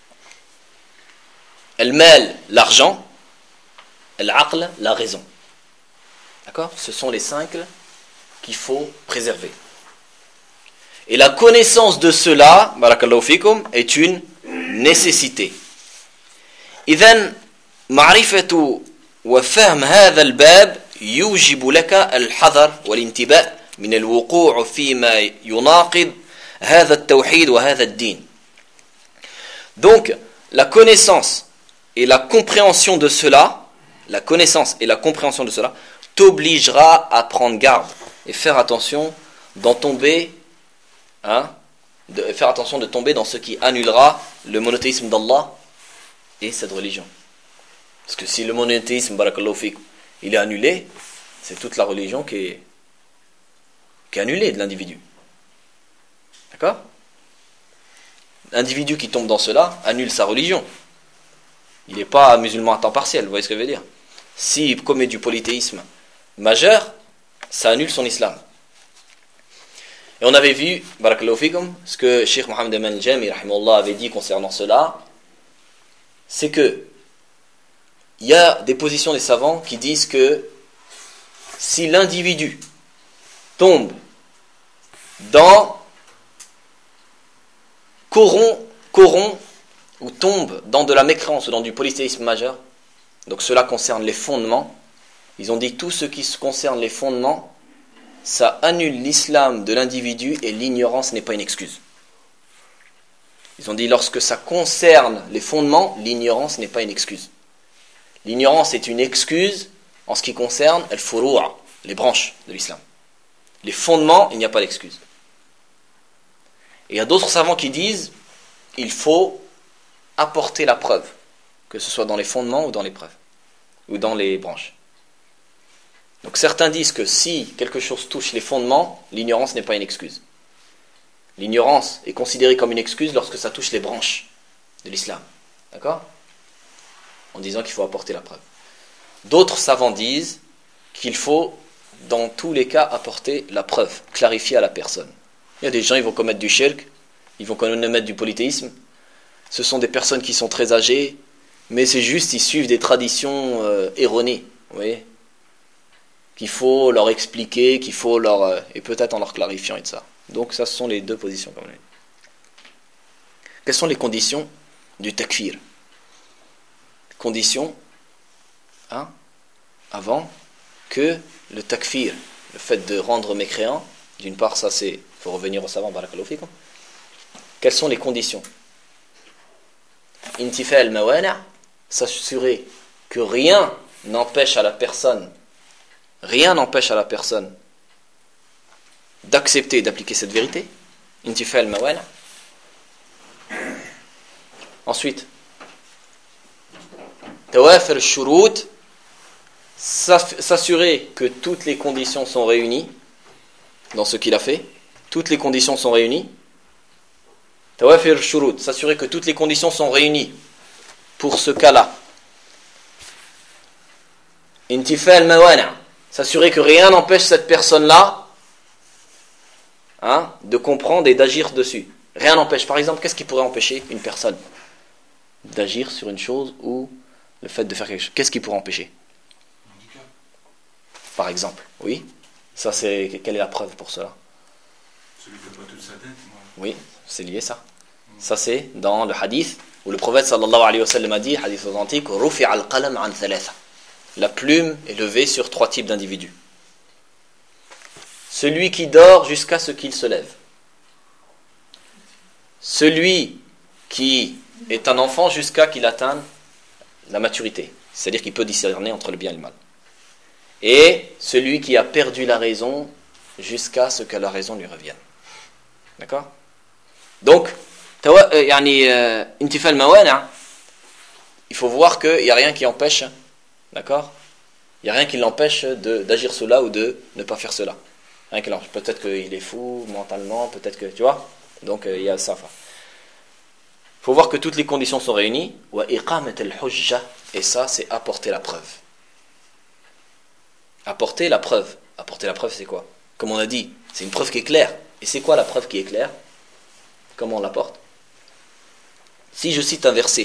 Al-mal, l'argent. Al-aql, la raison. D'accord. Ce sont les cinq qu'il faut préserver. Et la connaissance de cela, barakallahu fikum, est une nécessité. إذن معرفة وفهم هذا الباب يوجب لك الحذر والانتباه من الوقوع فيما يناقض هذا التوحيد وهذا الدين. Donc, la connaissance et la compréhension de cela, la connaissance et la compréhension de cela, t'obligera à prendre garde et faire attention d'en tomber, hein, de faire attention de tomber dans ce qui annulera le monothéisme d'Allah et cette religion. Parce que si le monothéisme, barakallahu fik, il est annulé, c'est toute la religion qui est, qui est annulée de l'individu. D'accord? L'individu qui tombe dans cela annule sa religion. Il n'est pas musulman à temps partiel, vous voyez ce que je veux dire? S'il commet du polythéisme majeur, ça annule son islam. Et on avait vu, barakallahu fikum, ce que Cheikh Mohammed Aman al-Jami rahimahullah avait dit concernant cela, c'est que il y a des positions des savants qui disent que si l'individu tombe dans corrompt, corrompt ou tombe dans de la mécréance ou dans du polythéisme majeur, donc cela concerne les fondements, ils ont dit que tout ce qui concerne les fondements, ça annule l'islam de l'individu et l'ignorance n'est pas une excuse. Ils ont dit lorsque ça concerne les fondements, l'ignorance n'est pas une excuse. L'ignorance est une excuse en ce qui concerne al-furu'a, les branches de l'islam. Les fondements, il n'y a pas d'excuse. Et il y a d'autres savants qui disent il faut apporter la preuve, que ce soit dans les fondements ou dans les preuves, ou dans les branches. Donc certains disent que si quelque chose touche les fondements, l'ignorance n'est pas une excuse. L'ignorance est considérée comme une excuse lorsque ça touche les branches de l'islam. D'accord ? En disant qu'il faut apporter la preuve. D'autres savants disent qu'il faut, dans tous les cas, apporter la preuve, clarifier à la personne. Il y a des gens, ils vont commettre du shirk, ils vont commettre du polythéisme. Ce sont des personnes qui sont très âgées, mais c'est juste, ils suivent des traditions euh, erronées. Vous voyez ? Qu'il faut leur expliquer, qu'il faut leur... Euh, et peut-être en leur clarifiant et de ça. Donc ça, ce sont les deux positions. Comme on dit. Quelles sont les conditions du takfir ? Conditions, hein, avant que le takfir, le fait de rendre mécréant, d'une part, ça c'est, il faut revenir au savant, barakallahu fikum. Quelles sont les conditions ? Intifa al-mawani', s'assurer que rien n'empêche à la personne, rien n'empêche à la personne d'accepter et d'appliquer cette vérité. Intifa al-mawana. Ensuite, tawafir al-shurut, s'assurer que toutes les conditions sont réunies dans ce qu'il a fait. Toutes les conditions sont réunies. Tawafir al-shurut, s'assurer que toutes les conditions sont réunies pour ce cas-là. Intifa al-mawana, s'assurer que rien n'empêche cette personne-là, hein, de comprendre et d'agir dessus. Rien n'empêche. Par exemple, qu'est-ce qui pourrait empêcher une personne d'agir sur une chose ou le fait de faire quelque chose? Qu'est-ce qui pourrait empêcher? Par exemple, oui. Ça, c'est quelle est la preuve pour cela? Celui qui n'a pas toute sa tête. Moi. Oui, c'est lié ça. Mm. Ça, c'est dans le hadith où le prophète sallallahu alayhi wa sallam a dit, hadith authentique, rufi al-qalam an thalatha. La plume est levée sur trois types d'individus. Celui qui dort jusqu'à ce qu'il se lève. Celui qui est un enfant jusqu'à qu'il atteigne la maturité. C'est-à-dire qu'il peut discerner entre le bien et le mal. Et celui qui a perdu la raison jusqu'à ce que la raison lui revienne. D'accord? Donc, intifa al-mawana, il faut voir qu'il n'y a rien qui empêche, d'accord? Il n'y a rien qui l'empêche de, d'agir cela ou de ne pas faire cela. Rien qui l'empêche. Peut-être qu'il est fou mentalement, peut-être que, tu vois? Donc, il y a ça. Il faut voir que toutes les conditions sont réunies. Et ça, c'est apporter la preuve. Apporter la preuve. Apporter la preuve, c'est quoi? Comme on a dit, c'est une preuve qui est claire. Et c'est quoi la preuve qui est claire? Comment on l'apporte? Si je cite un verset,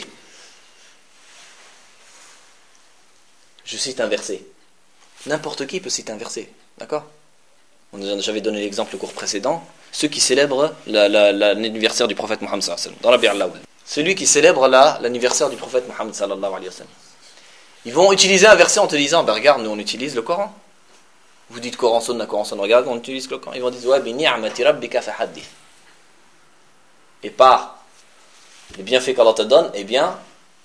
je cite un verset, n'importe qui peut citer un verset, d'accord? J'avais donné l'exemple au cours précédent, ceux qui célèbrent la, la, la, l'anniversaire du prophète Mohammed sallallahu alayhi wa sallam, dans Rabi' al-Awwal. Celui qui célèbre la, l'anniversaire du prophète Mohammed sallallahu alayhi wa sallam. Ils vont utiliser un verset en te disant, ben regarde, nous on utilise le Coran. Vous dites Coran sunna, Coran sunna, regarde, on utilise le Coran. Ils vont dire, ouais, bi ni'mati rabbika fahaddith. Et par les bienfaits qu'Allah te donne, eh bien,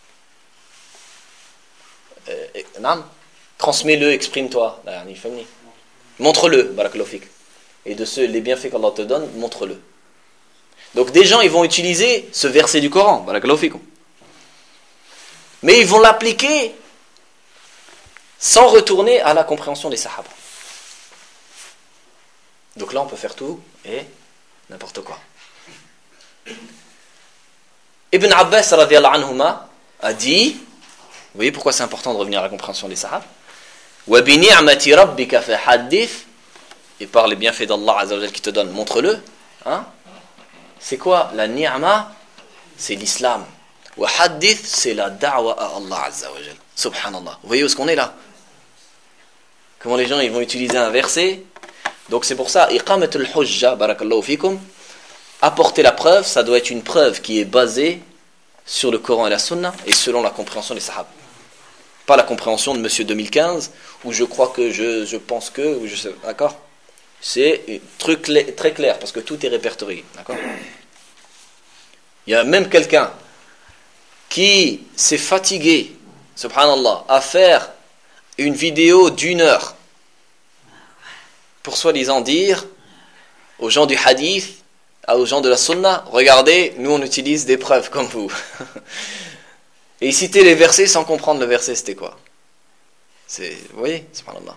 euh, non, transmets-le, exprime-toi. Montre-le, barakallahu fik. Et de ceux, les bienfaits qu'Allah te donne, montre-le. Donc des gens, ils vont utiliser ce verset du Coran, barakallahu fikum. Mais ils vont l'appliquer sans retourner à la compréhension des sahaba. Donc là, on peut faire tout et n'importe quoi. Ibn Abbas radiyallahu anhuma a dit, vous voyez pourquoi c'est important de revenir à la compréhension des sahaba, wa bi ni'mati rabbika fahaddith, et par les bienfaits d'Allah azza wa jalla qui te donne, montre-le. Hein? C'est quoi la ni'ma? C'est l'islam. Wa hadith, c'est la da'wa à Allah azza wa jalla. Subhanallah. Vous voyez où est-ce qu'on est là? Comment les gens ils vont utiliser un verset. Donc c'est pour ça, iqamatul hujja, barakallahu fikum, apporter la preuve, ça doit être une preuve qui est basée sur le Coran et la Sunna et selon la compréhension des sahaba. Pas la compréhension de Monsieur deux mille quinze, où je crois que, je, je pense que, ou je sais, d'accord? C'est un truc clé, très clair, parce que tout est répertorié, d'accord? Il y a même quelqu'un qui s'est fatigué, subhanallah, à faire une vidéo d'une heure pour soi-disant dire aux gens du hadith, aux gens de la sunna, regardez, nous on utilise des preuves comme vous. Et il citait les versets sans comprendre le verset, c'était quoi? C'est, vous voyez, subhanallah.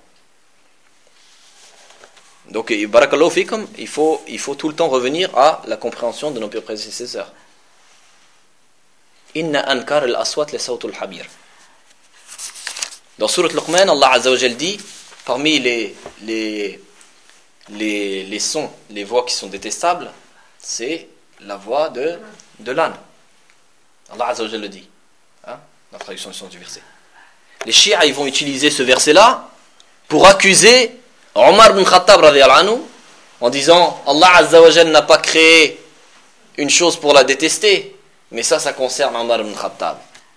Donc, barakallahu fikum, il faut, il faut tout le temps revenir à la compréhension de nos purs prédécesseurs. Inna ankar al-aswat li sawtul habir. Dans Surat Luqman, Allah Azza wa Jal dit, parmi les, les, les, les sons, les voix qui sont détestables, c'est la voix de, de l'âne. Allah Azza wa Jal le dit. Hein, la traduction du sens du verset. Les chiites, ils vont utiliser ce verset-là pour accuser Omar ibn Khattab radiyallahu anhu en disant Allah Azza wa Jal n'a pas créé une chose pour la détester, mais ça, ça concerne Omar ibn Khattab.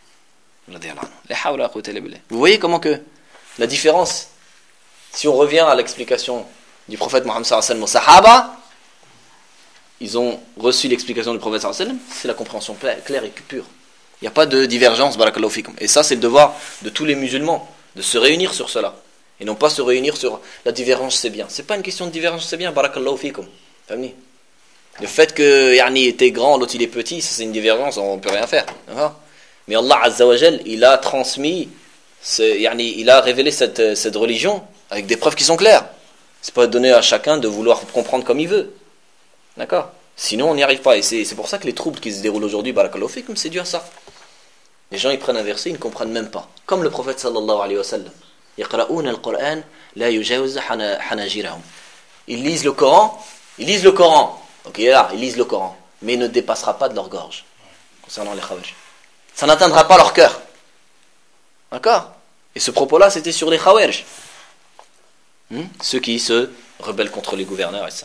Vous voyez comment que la différence, si on revient à l'explication du prophète Mohammed sallallahu alayhi wa sallam aux Sahaba, ils ont reçu l'explication du prophète sallallahu alayhi wa sallam, c'est la compréhension claire et pure. Il n'y a pas de divergence, barakallahu fikum. Et ça, c'est le devoir de tous les musulmans, de se réunir sur cela. Et non pas se réunir sur la divergence, c'est bien. C'est pas une question de divergence, c'est bien, barakallahu fikum. Le fait que yani, était grand, l'autre il est petit, ça c'est une divergence, on ne peut rien faire. Mais Allah Azza wa Jal, il a transmis, yani, il a révélé cette, cette religion avec des preuves qui sont claires. C'est pas donné à chacun de vouloir comprendre comme il veut. D'accord? Sinon on n'y arrive pas. Et c'est, c'est pour ça que les troubles qui se déroulent aujourd'hui, barakallahu fikum, c'est dû à ça. Les gens ils prennent un verset, ils ne comprennent même pas. Comme le prophète sallallahu alayhi wa sallam. Yaqra'ouna al-Qur'an la yujawaz hanajirahum. Ils lisent le Coran, ils lisent le Coran. Donc il est là, ils lisent le Coran, mais il ne dépassera pas de leur gorge concernant les Khawarij. Ça n'atteindra pas leur cœur. D'accord? Et ce propos-là, c'était sur les Khawarij. Hmm? Ceux qui se rebellent contre les gouverneurs et ça.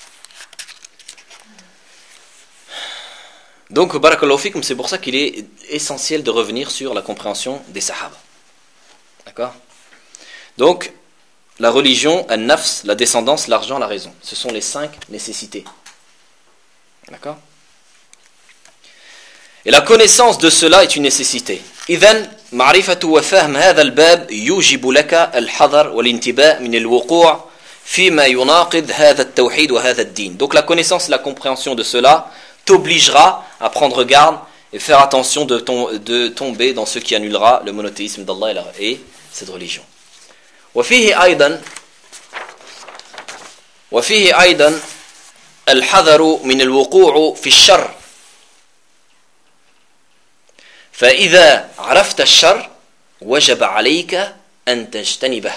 Donc, barakallahu fikum, c'est pour ça qu'il est essentiel de revenir sur la compréhension des Sahaba. D'accord? Donc, la religion, al-nafs, la descendance, l'argent, la raison. Ce sont les cinq nécessités. D'accord? Et la connaissance de cela est une nécessité. إذن معرفة وفهم هذا الباب يوجب لك الحذر والانتباه من الوقوع فيما يناقض هذا التوحيد وهذا الدين. Donc la connaissance et la compréhension de cela t'obligera à prendre garde et faire attention de, tom- de tomber dans ce qui annulera le monothéisme d'Allah et, la, et cette religion. وفيه أيضا وفيه أيضا الحذر من الوقوع في الشر. فإذا عرفت الشر وجب عليك أن تجتنبه.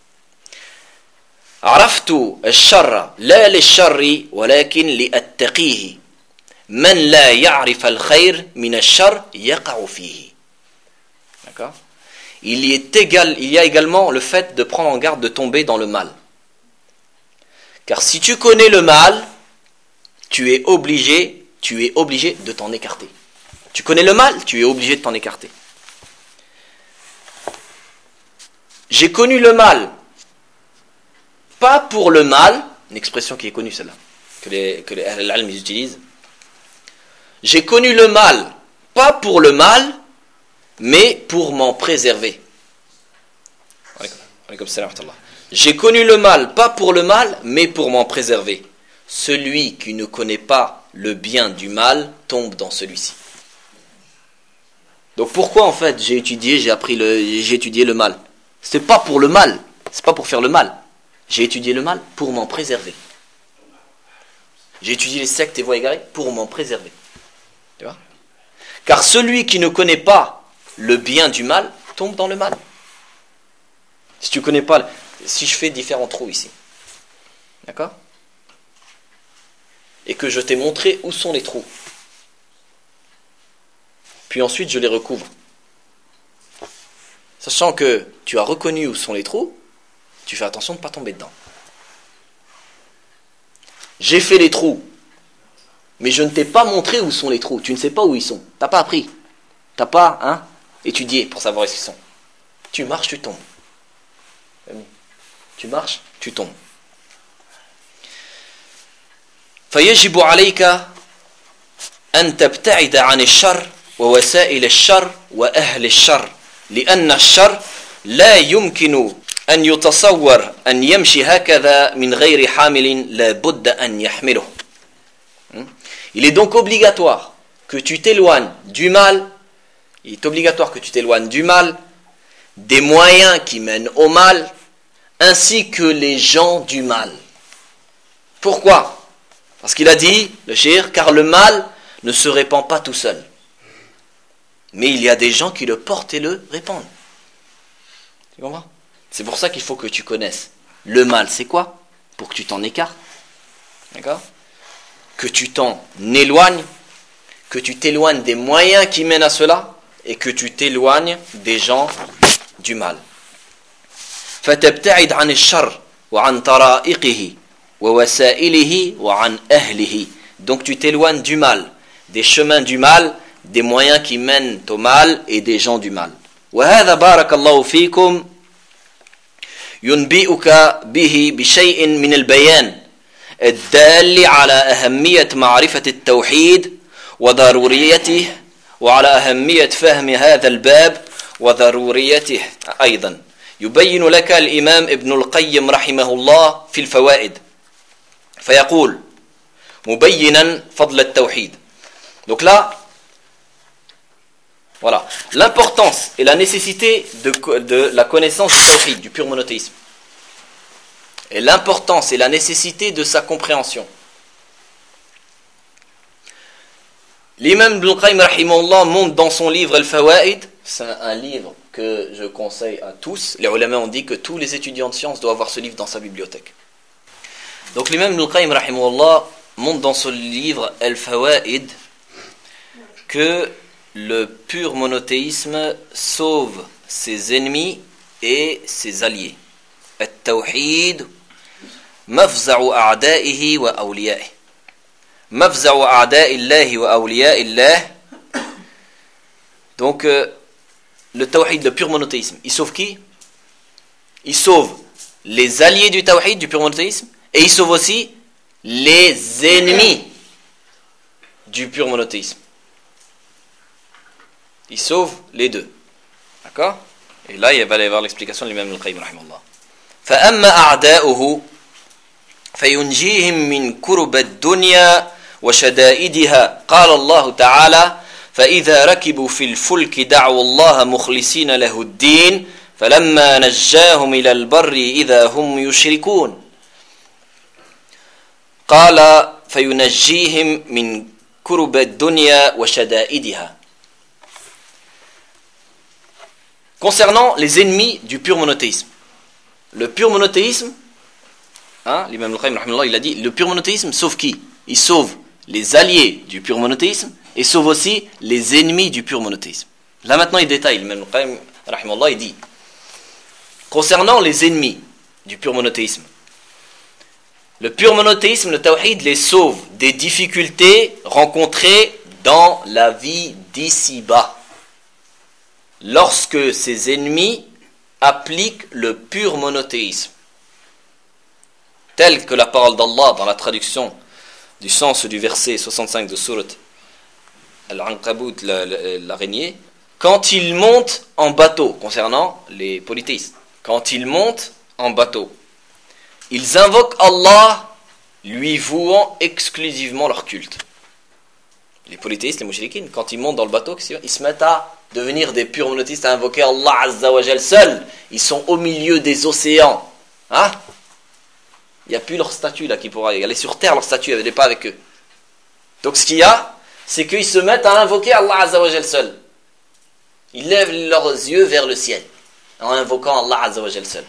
عرفت الشر لا للشر ولكن لأتقيه. من لا يعرف الخير من الشر يقع فيه. D'accord? Il y est égal, il y a également le fait de prendre en garde de tomber dans le mal. Car si tu connais le mal, tu es obligé, tu es obligé de t'en écarter. Tu connais le mal, tu es obligé de t'en écarter. J'ai connu le mal, pas pour le mal, une expression qui est connue celle-là, que les, que les al-ilm utilisent. J'ai connu le mal, pas pour le mal, mais pour m'en préserver. J'ai connu le mal, pas pour le mal, mais pour m'en préserver. Celui qui ne connaît pas le bien du mal tombe dans celui-ci. Donc pourquoi en fait j'ai étudié, j'ai appris le, j'ai étudié le mal? C'est pas pour le mal, c'est pas pour faire le mal. J'ai étudié le mal pour m'en préserver. J'ai étudié les sectes et voies égarées pour m'en préserver. Tu vois? Car celui qui ne connaît pas le bien du mal tombe dans le mal. Si tu connais pas, si je fais différents trous ici, d'accord? Et que je t'ai montré où sont les trous. Puis ensuite je les recouvre. Sachant que tu as reconnu où sont les trous, tu fais attention de ne pas tomber dedans. J'ai fait les trous, mais je ne t'ai pas montré où sont les trous. Tu ne sais pas où ils sont. Tu n'as pas appris. Tu n'as pas hein, étudié pour savoir où ils sont. Tu marches, tu tombes. Tu marches, tu tombes. فيجب عليك أن تبتعد عن الشر ووسائل الشر وأهل الشر لأن الشر لا يمكن أن يتصور أن يمشي هكذا من غير حامل لا بد أن يحمله. Il est donc obligatoire que tu t'éloignes du mal, il est obligatoire que tu t'éloignes du mal, des moyens qui mènent au mal, ainsi que les gens du mal. Pourquoi? Parce qu'il a dit, le cheikh, car le mal ne se répand pas tout seul. Mais il y a des gens qui le portent et le répandent. Tu comprends? C'est pour ça qu'il faut que tu connaisses. Le mal, c'est quoi? Pour que tu t'en écartes. D'accord? Que tu t'en éloignes, que tu t'éloignes des moyens qui mènent à cela, et que tu t'éloignes des gens du mal. فَتَبْتَعِدْ عَنِ الشَّرِّ وَعَنْ طَرَائِقِهِ وَوَسَائِلِهِ وَعَنْ أَهْلِهِ. Donc tu t'éloignes du mal, des chemins du mal, des moyens qui mènent au mal et des gens du mal. وهذا بارك الله فيكم ينبئك به بشيء من البيان الدال على أهمية معرفة التوحيد وضروريته وعلى أهمية فهم هذا الباب وضروريته أيضا يبين لك الإمام ابن القيم رحمه الله في الفوائد فيقول مبينا فضل التوحيد. Donc là, voilà, l'importance et la nécessité de, de la connaissance du tawhid, du pur monothéisme, et l'importance et la nécessité de sa compréhension. L'imam Ibn al-Qayyim rahimahullah montre dans son livre Al-Fawaid, c'est un livre que je conseille à tous. Les ulama ont dit que tous les étudiants de sciences doivent avoir ce livre dans sa bibliothèque. Donc l'imam Ibn al-Qayyim rahimahullah montre dans ce livre Al-Fawaid que le pur monothéisme sauve ses ennemis et ses alliés. At-tawhid mafza'u a'da'ihi wa awliya'ihi. Mafza'u a'da'illahi wa awliya'illah. Donc euh, le tawhid, le pur monothéisme, il sauve qui? Il sauve les alliés du tawhid, du pur monothéisme, et il sauve aussi les ennemis du pur monothéisme. Il sauve les deux. D'accord? Et là, il va y avoir l'explication de l'imam Ibn al-Qayyim rahimahullah. فَأَمَّا أَعْدَاؤُهُ فَيُنْجِيهِمْ مِنْ كُرُبَ الدُّنْيَا وَشَدَائِدِهَا قال الله تعالى فإذا ركبوا في الفلك دعوا الله مخلصين له الدين فلما نجاهم إلى البر إذا هم يشركون قال فينجيهم من كرب الدنيا وشدائدها. Concernant les ennemis du pur monothéisme, le pur monothéisme, hein, l'imam al-Qayyim rahimahullah, il a dit, le pur monothéisme sauve qui? Il sauve les alliés du pur monothéisme et sauve aussi les ennemis du pur monothéisme. Là maintenant il détaille, l'imam al-Qayyim rahimahullah, il dit, concernant les ennemis du pur monothéisme, le pur monothéisme, le tawhid, les sauve des difficultés rencontrées dans la vie d'ici-bas, lorsque ses ennemis appliquent le pur monothéisme, tel que la parole d'Allah dans la traduction du sens du verset soixante-cinq de Surat Al-Ankabut, l'araignée, quand ils montent en bateau, concernant les polythéistes, quand ils montent en bateau, ils invoquent Allah, lui vouant exclusivement leur culte. Les polythéistes, les mouchriquines, quand ils montent dans le bateau, ils se mettent à devenir des purs monothéistes, à invoquer Allah Azza wa Jal seul. Ils sont au milieu des océans. Hein? Il n'y a plus leur statut là qui pourra aller sur terre, leur statut, elle n'est pas avec eux. Donc ce qu'il y a, c'est qu'ils se mettent à invoquer Allah Azza wa Jal seul. Ils lèvent leurs yeux vers le ciel en invoquant Allah Azza wa Jal seul.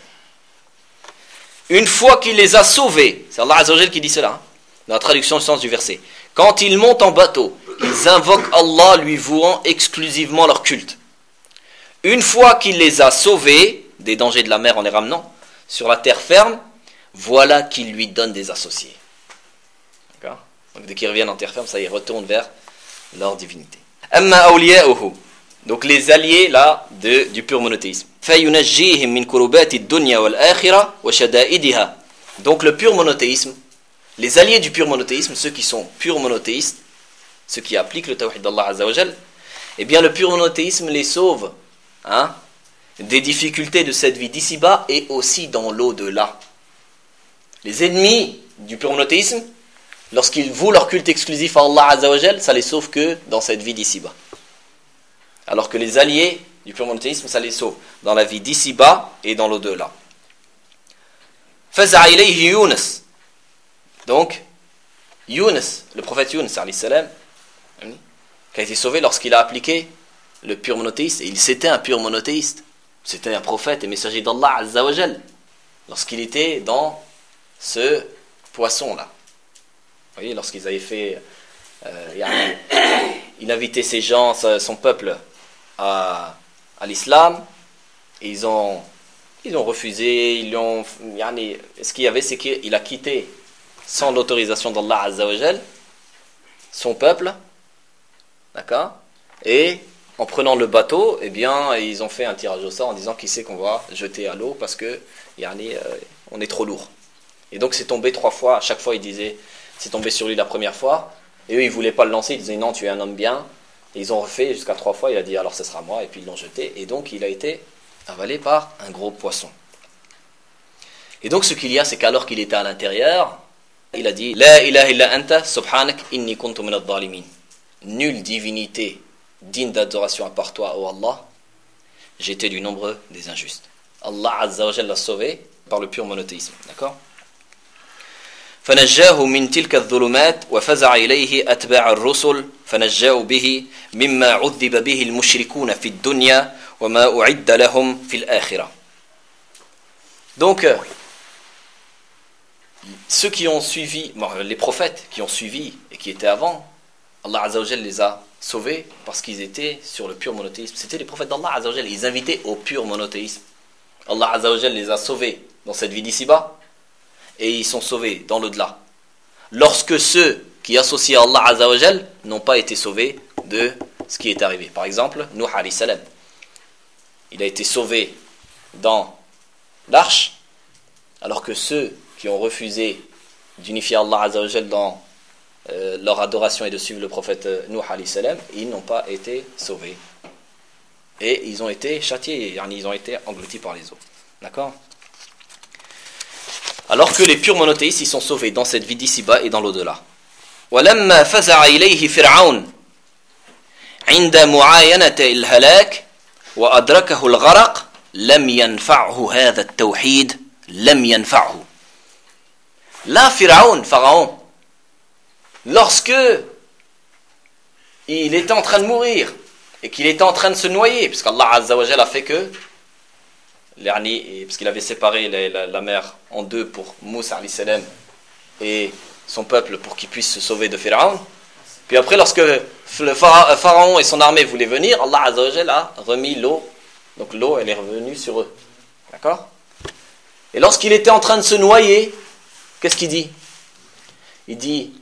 Une fois qu'il les a sauvés, c'est Allah Azza wa Jal qui dit cela, hein, dans la traduction du sens du verset, quand ils montent en bateau, ils invoquent Allah, lui vouant exclusivement leur culte. Une fois qu'il les a sauvés des dangers de la mer en les ramenant sur la terre ferme, voilà qu'il lui donne des associés. D'accord? Donc dès qu'ils reviennent en terre ferme, ça y retourne vers leur divinité. Amma awliya'uhu, donc les alliés là de, du pur monothéisme. Fayunajjihim min kurubati ad-dunya wal akhirah wa shada'idiha. Donc le pur monothéisme, les alliés du pur monothéisme, ceux qui sont purs monothéistes, ceux qui appliquent le tawhid d'Allah Azza wa Jal, eh bien le pur monothéisme les sauve, hein, des difficultés de cette vie d'ici-bas et aussi dans l'au-delà. Les ennemis du pur monothéisme, lorsqu'ils vouent leur culte exclusif à Allah Azza wa Jal, ça les sauve que dans cette vie d'ici-bas. Alors que les alliés du pur monothéisme, ça les sauve dans la vie d'ici-bas et dans l'au-delà. Faza'a ilayhi Yunus. Donc, Yunus, le prophète Yunus, alayhi salam, qui a été sauvé lorsqu'il a appliqué le pur monothéiste, et il c'était un pur monothéiste, c'était un prophète et messager d'Allah Azza wa Jal, lorsqu'il était dans ce poisson-là. Vous voyez, lorsqu'ils avaient fait, euh, il invitait ses gens, son peuple, à, à l'islam, et ils ont, ils ont refusé, ils ont, ce qu'il y avait, c'est qu'il a quitté, sans l'autorisation d'Allah Azza wa Jal, son peuple, d'accord, et en prenant le bateau, eh bien, ils ont fait un tirage au sort en disant qui c'est qu'on va jeter à l'eau parce que yani, euh, on est trop lourd. Et donc c'est tombé trois fois. À chaque fois, ils disaient c'est tombé sur lui la première fois, et eux ils voulaient pas le lancer. Ils disaient non, tu es un homme bien, Et ils ont refait jusqu'à trois fois, il a dit alors ce sera moi, et puis ils l'ont jeté, et donc il a été avalé par un gros poisson. Et donc ce qu'il y a, c'est qu'alors qu'il était à l'intérieur, il a dit La ilaha illa anta subhanak inni kuntu min adh-dhalimin. Nulle divinité digne d'adoration à part toi, ô Allah, j'étais du nombre des injustes. Allah Azza wa Jalla l'a sauvé par le pur monothéisme. D'accord? فنجاه من تلك الظلمات وفزع إليه أتباع الرسل فنجاه به مما عذب به المشركون في الدنيا وما أعد لهم في الآخرة. Donc ceux qui ont suivi, bon, les prophètes qui ont suivi et qui étaient avant, Allah Azza wa Jalla les a sauvés parce qu'ils étaient sur le pur monothéisme. C'était les prophètes d'Allah Azza wa Jalla, ils invitaient au pur monothéisme. Allah Azza wa Jalla les a sauvés dans cette vie d'ici-bas et ils sont sauvés dans l'au-delà. Lorsque ceux qui associent Allah Azza wa Jalla n'ont pas été sauvés de ce qui est arrivé. Par exemple, Nuh alayhi salam. Il a été sauvé dans l'arche, alors que ceux qui ont refusé d'unifier Allah Azza wa Jalla dans euh, leur adoration et de suivre le prophète Nuh alayhi salam, ils n'ont pas été sauvés. Et ils ont été châtiés, ils ont été engloutis par les eaux. D'accord? Alors que les purs monothéistes, ils sont sauvés dans cette vie d'ici-bas et dans l'au-delà. وَلَمَّا فَزَعَ إِلَيْهِ فِرْعَوْنَ عِنْدَ مُعَايَنَةِ الْهَلَاكِ وَأَدْرَكَهُ الْغَرَقِ لَمْ يَنْفَعْهُ هَذَا التَّوْحِيدُ لَمْ يَنْفَعْهُ. Là, Pharaon, Pharaon, lorsque il était en train de mourir et qu'il était en train de se noyer, puisqu'Allah Azza wa Jalla a fait que, parce qu'il avait séparé la, la, la mer en deux pour Moussa alayhi salam et son peuple pour qu'ils puissent se sauver de Pharaon. Puis après, lorsque le Pharaon et son armée voulaient venir, Allah Azza wa Jalla a remis l'eau. Donc l'eau, elle est revenue sur eux. D'accord? Et lorsqu'il était en train de se noyer, qu'est-ce qu'il dit? Il dit,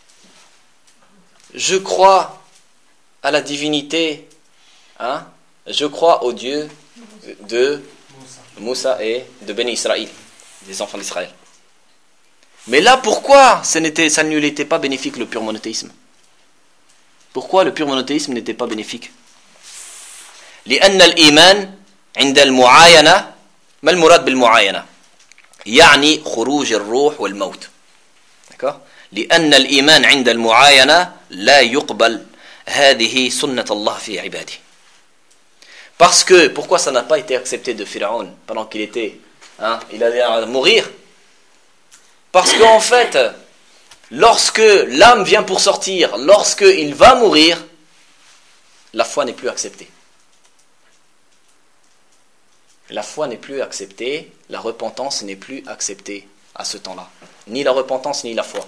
je crois à la divinité, hein? Je crois au Dieu de Moussa et de Béni Israël, des enfants d'Israël. Mais là, pourquoi ça, n'était, ça ne lui était pas bénéfique, le pur monothéisme? Pourquoi le pur monothéisme n'était pas bénéfique? لأن الإيمان عند المعاينة ما المراد بالمعاينة؟ يعني خروج الروح والموت. d'accord? لأن الإيمان عند المعاينة لا يقبل هذه سنة الله في عباده. Parce que, pourquoi ça n'a pas été accepté de Pharaon pendant qu'il était, hein, il allait mourir? Parce qu'en fait, lorsque l'âme vient pour sortir, lorsque il va mourir, la foi n'est plus acceptée. La foi n'est plus acceptée, la repentance n'est plus acceptée à ce temps-là. Ni la repentance, ni la foi.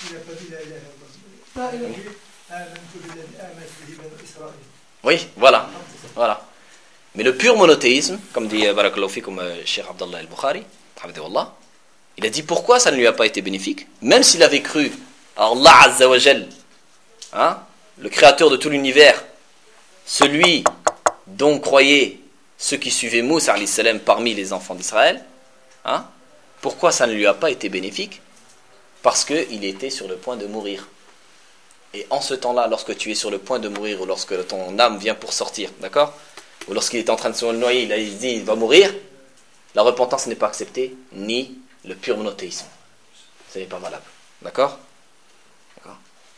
Oui, voilà. voilà. Mais le pur monothéisme, comme dit Barakallahu Fikum Cheikh Abdallah al-Bukhari, il a dit pourquoi ça ne lui a pas été bénéfique, même s'il avait cru à Allah Azza wa Jal, hein, le créateur de tout l'univers, celui dont croyaient ceux qui suivaient Moussa alayhi salam parmi les enfants d'Israël, hein, pourquoi ça ne lui a pas été bénéfique? Parce qu'il était sur le point de mourir. Et en ce temps-là, lorsque tu es sur le point de mourir, ou lorsque ton âme vient pour sortir, d'accord, ou lorsqu'il est en train de se noyer, il a dit il va mourir, la repentance n'est pas acceptée, ni le pur monothéisme. Ce n'est pas valable. D'accord? D'accord.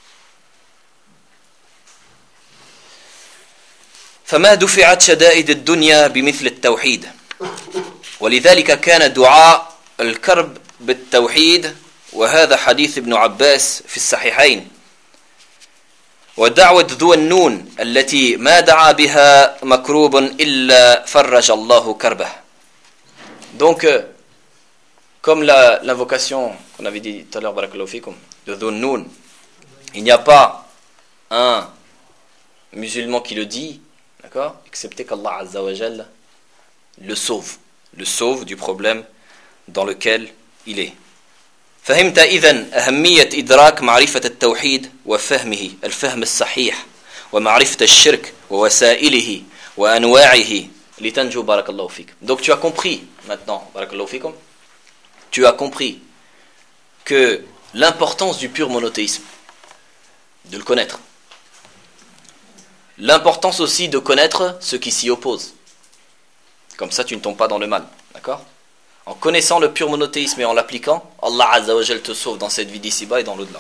فما دفعت شدائد الدنيا بمثل التوحيد ولذلك كان دعاء الكرب بالتوحيد وهذا حديث ابن عباس في الصحيحين ودعوة ذو النون التي ما دعا بها مكروب إلا فرج الله كربه. Donc, euh, comme la, l'invocation qu'on avait dit tout à l'heure, Barakallahu Fikum, de Dhu Nun, il n'y a pas un musulman qui le dit, d'accord, excepté qu'Allah Azza wa Jal le sauve, le sauve du problème dans lequel il est. فهمت إذن أهمية إدراك معرفة التوحيد وفهمه الفهم الصحيح ومعرفة الشرك ووسائله وأنواعه لتنجو بارك الله فيك. Donc tu as compris maintenant, بارك الله فيكم, tu as compris que l'importance du pur monothéisme, de le connaître, l'importance aussi de connaître ceux qui s'y opposent. Comme ça, tu ne tombes pas dans le mal. D'accord ? En connaissant le pur monothéisme et en l'appliquant, Allah Azza wa Jal te sauve dans cette vie d'ici-bas et dans l'au-delà.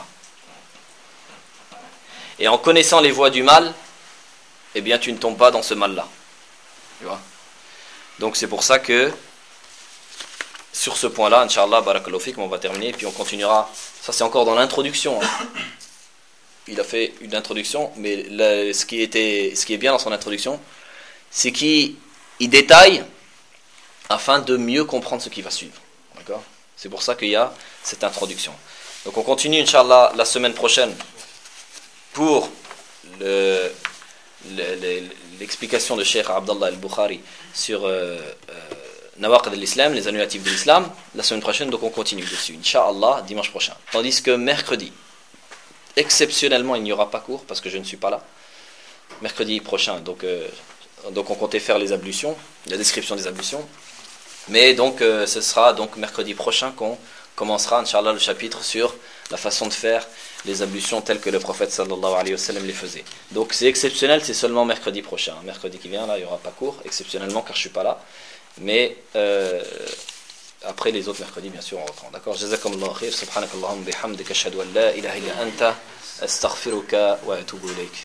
Et en connaissant les voies du mal, eh bien, tu ne tombes pas dans ce mal-là. Tu vois ? Donc, c'est pour ça que, sur ce point-là, Inch'Allah, barakallahu fik, on va terminer, et puis on continuera. Ça, c'est encore dans l'introduction. Hein. Il a fait une introduction, mais le, ce, qui était, ce qui est bien dans son introduction, c'est qu'il il détaille afin de mieux comprendre ce qui va suivre. D'accord ? C'est pour ça qu'il y a cette introduction. Donc on continue, Inch'Allah, la semaine prochaine pour le, le, le, l'explication de Cheikh Abdallah al-Bukhari sur euh, euh, Nawaqid al-Islam, les annulatifs de l'Islam. La semaine prochaine, donc on continue dessus, Inch'Allah, dimanche prochain. Tandis que mercredi, exceptionnellement, il n'y aura pas cours parce que je ne suis pas là. Mercredi prochain, donc, euh, donc on comptait faire les ablutions, la description des ablutions. Mais donc euh, ce sera donc mercredi prochain qu'on commencera, Inch'Allah, le chapitre sur la façon de faire les ablutions telles que le prophète sallallahu alayhi wa sallam les faisait. Donc c'est exceptionnel, c'est seulement mercredi prochain. Mercredi qui vient, là, il n'y aura pas cours, exceptionnellement, car je ne suis pas là. Mais euh, après les autres mercredis, bien sûr, on reprend. D'accord ? Jazakumullahu khair, subhanakallahumma bihamdika ashhadu an la ilaha illa anta astaghfiruka wa atubu ilayk.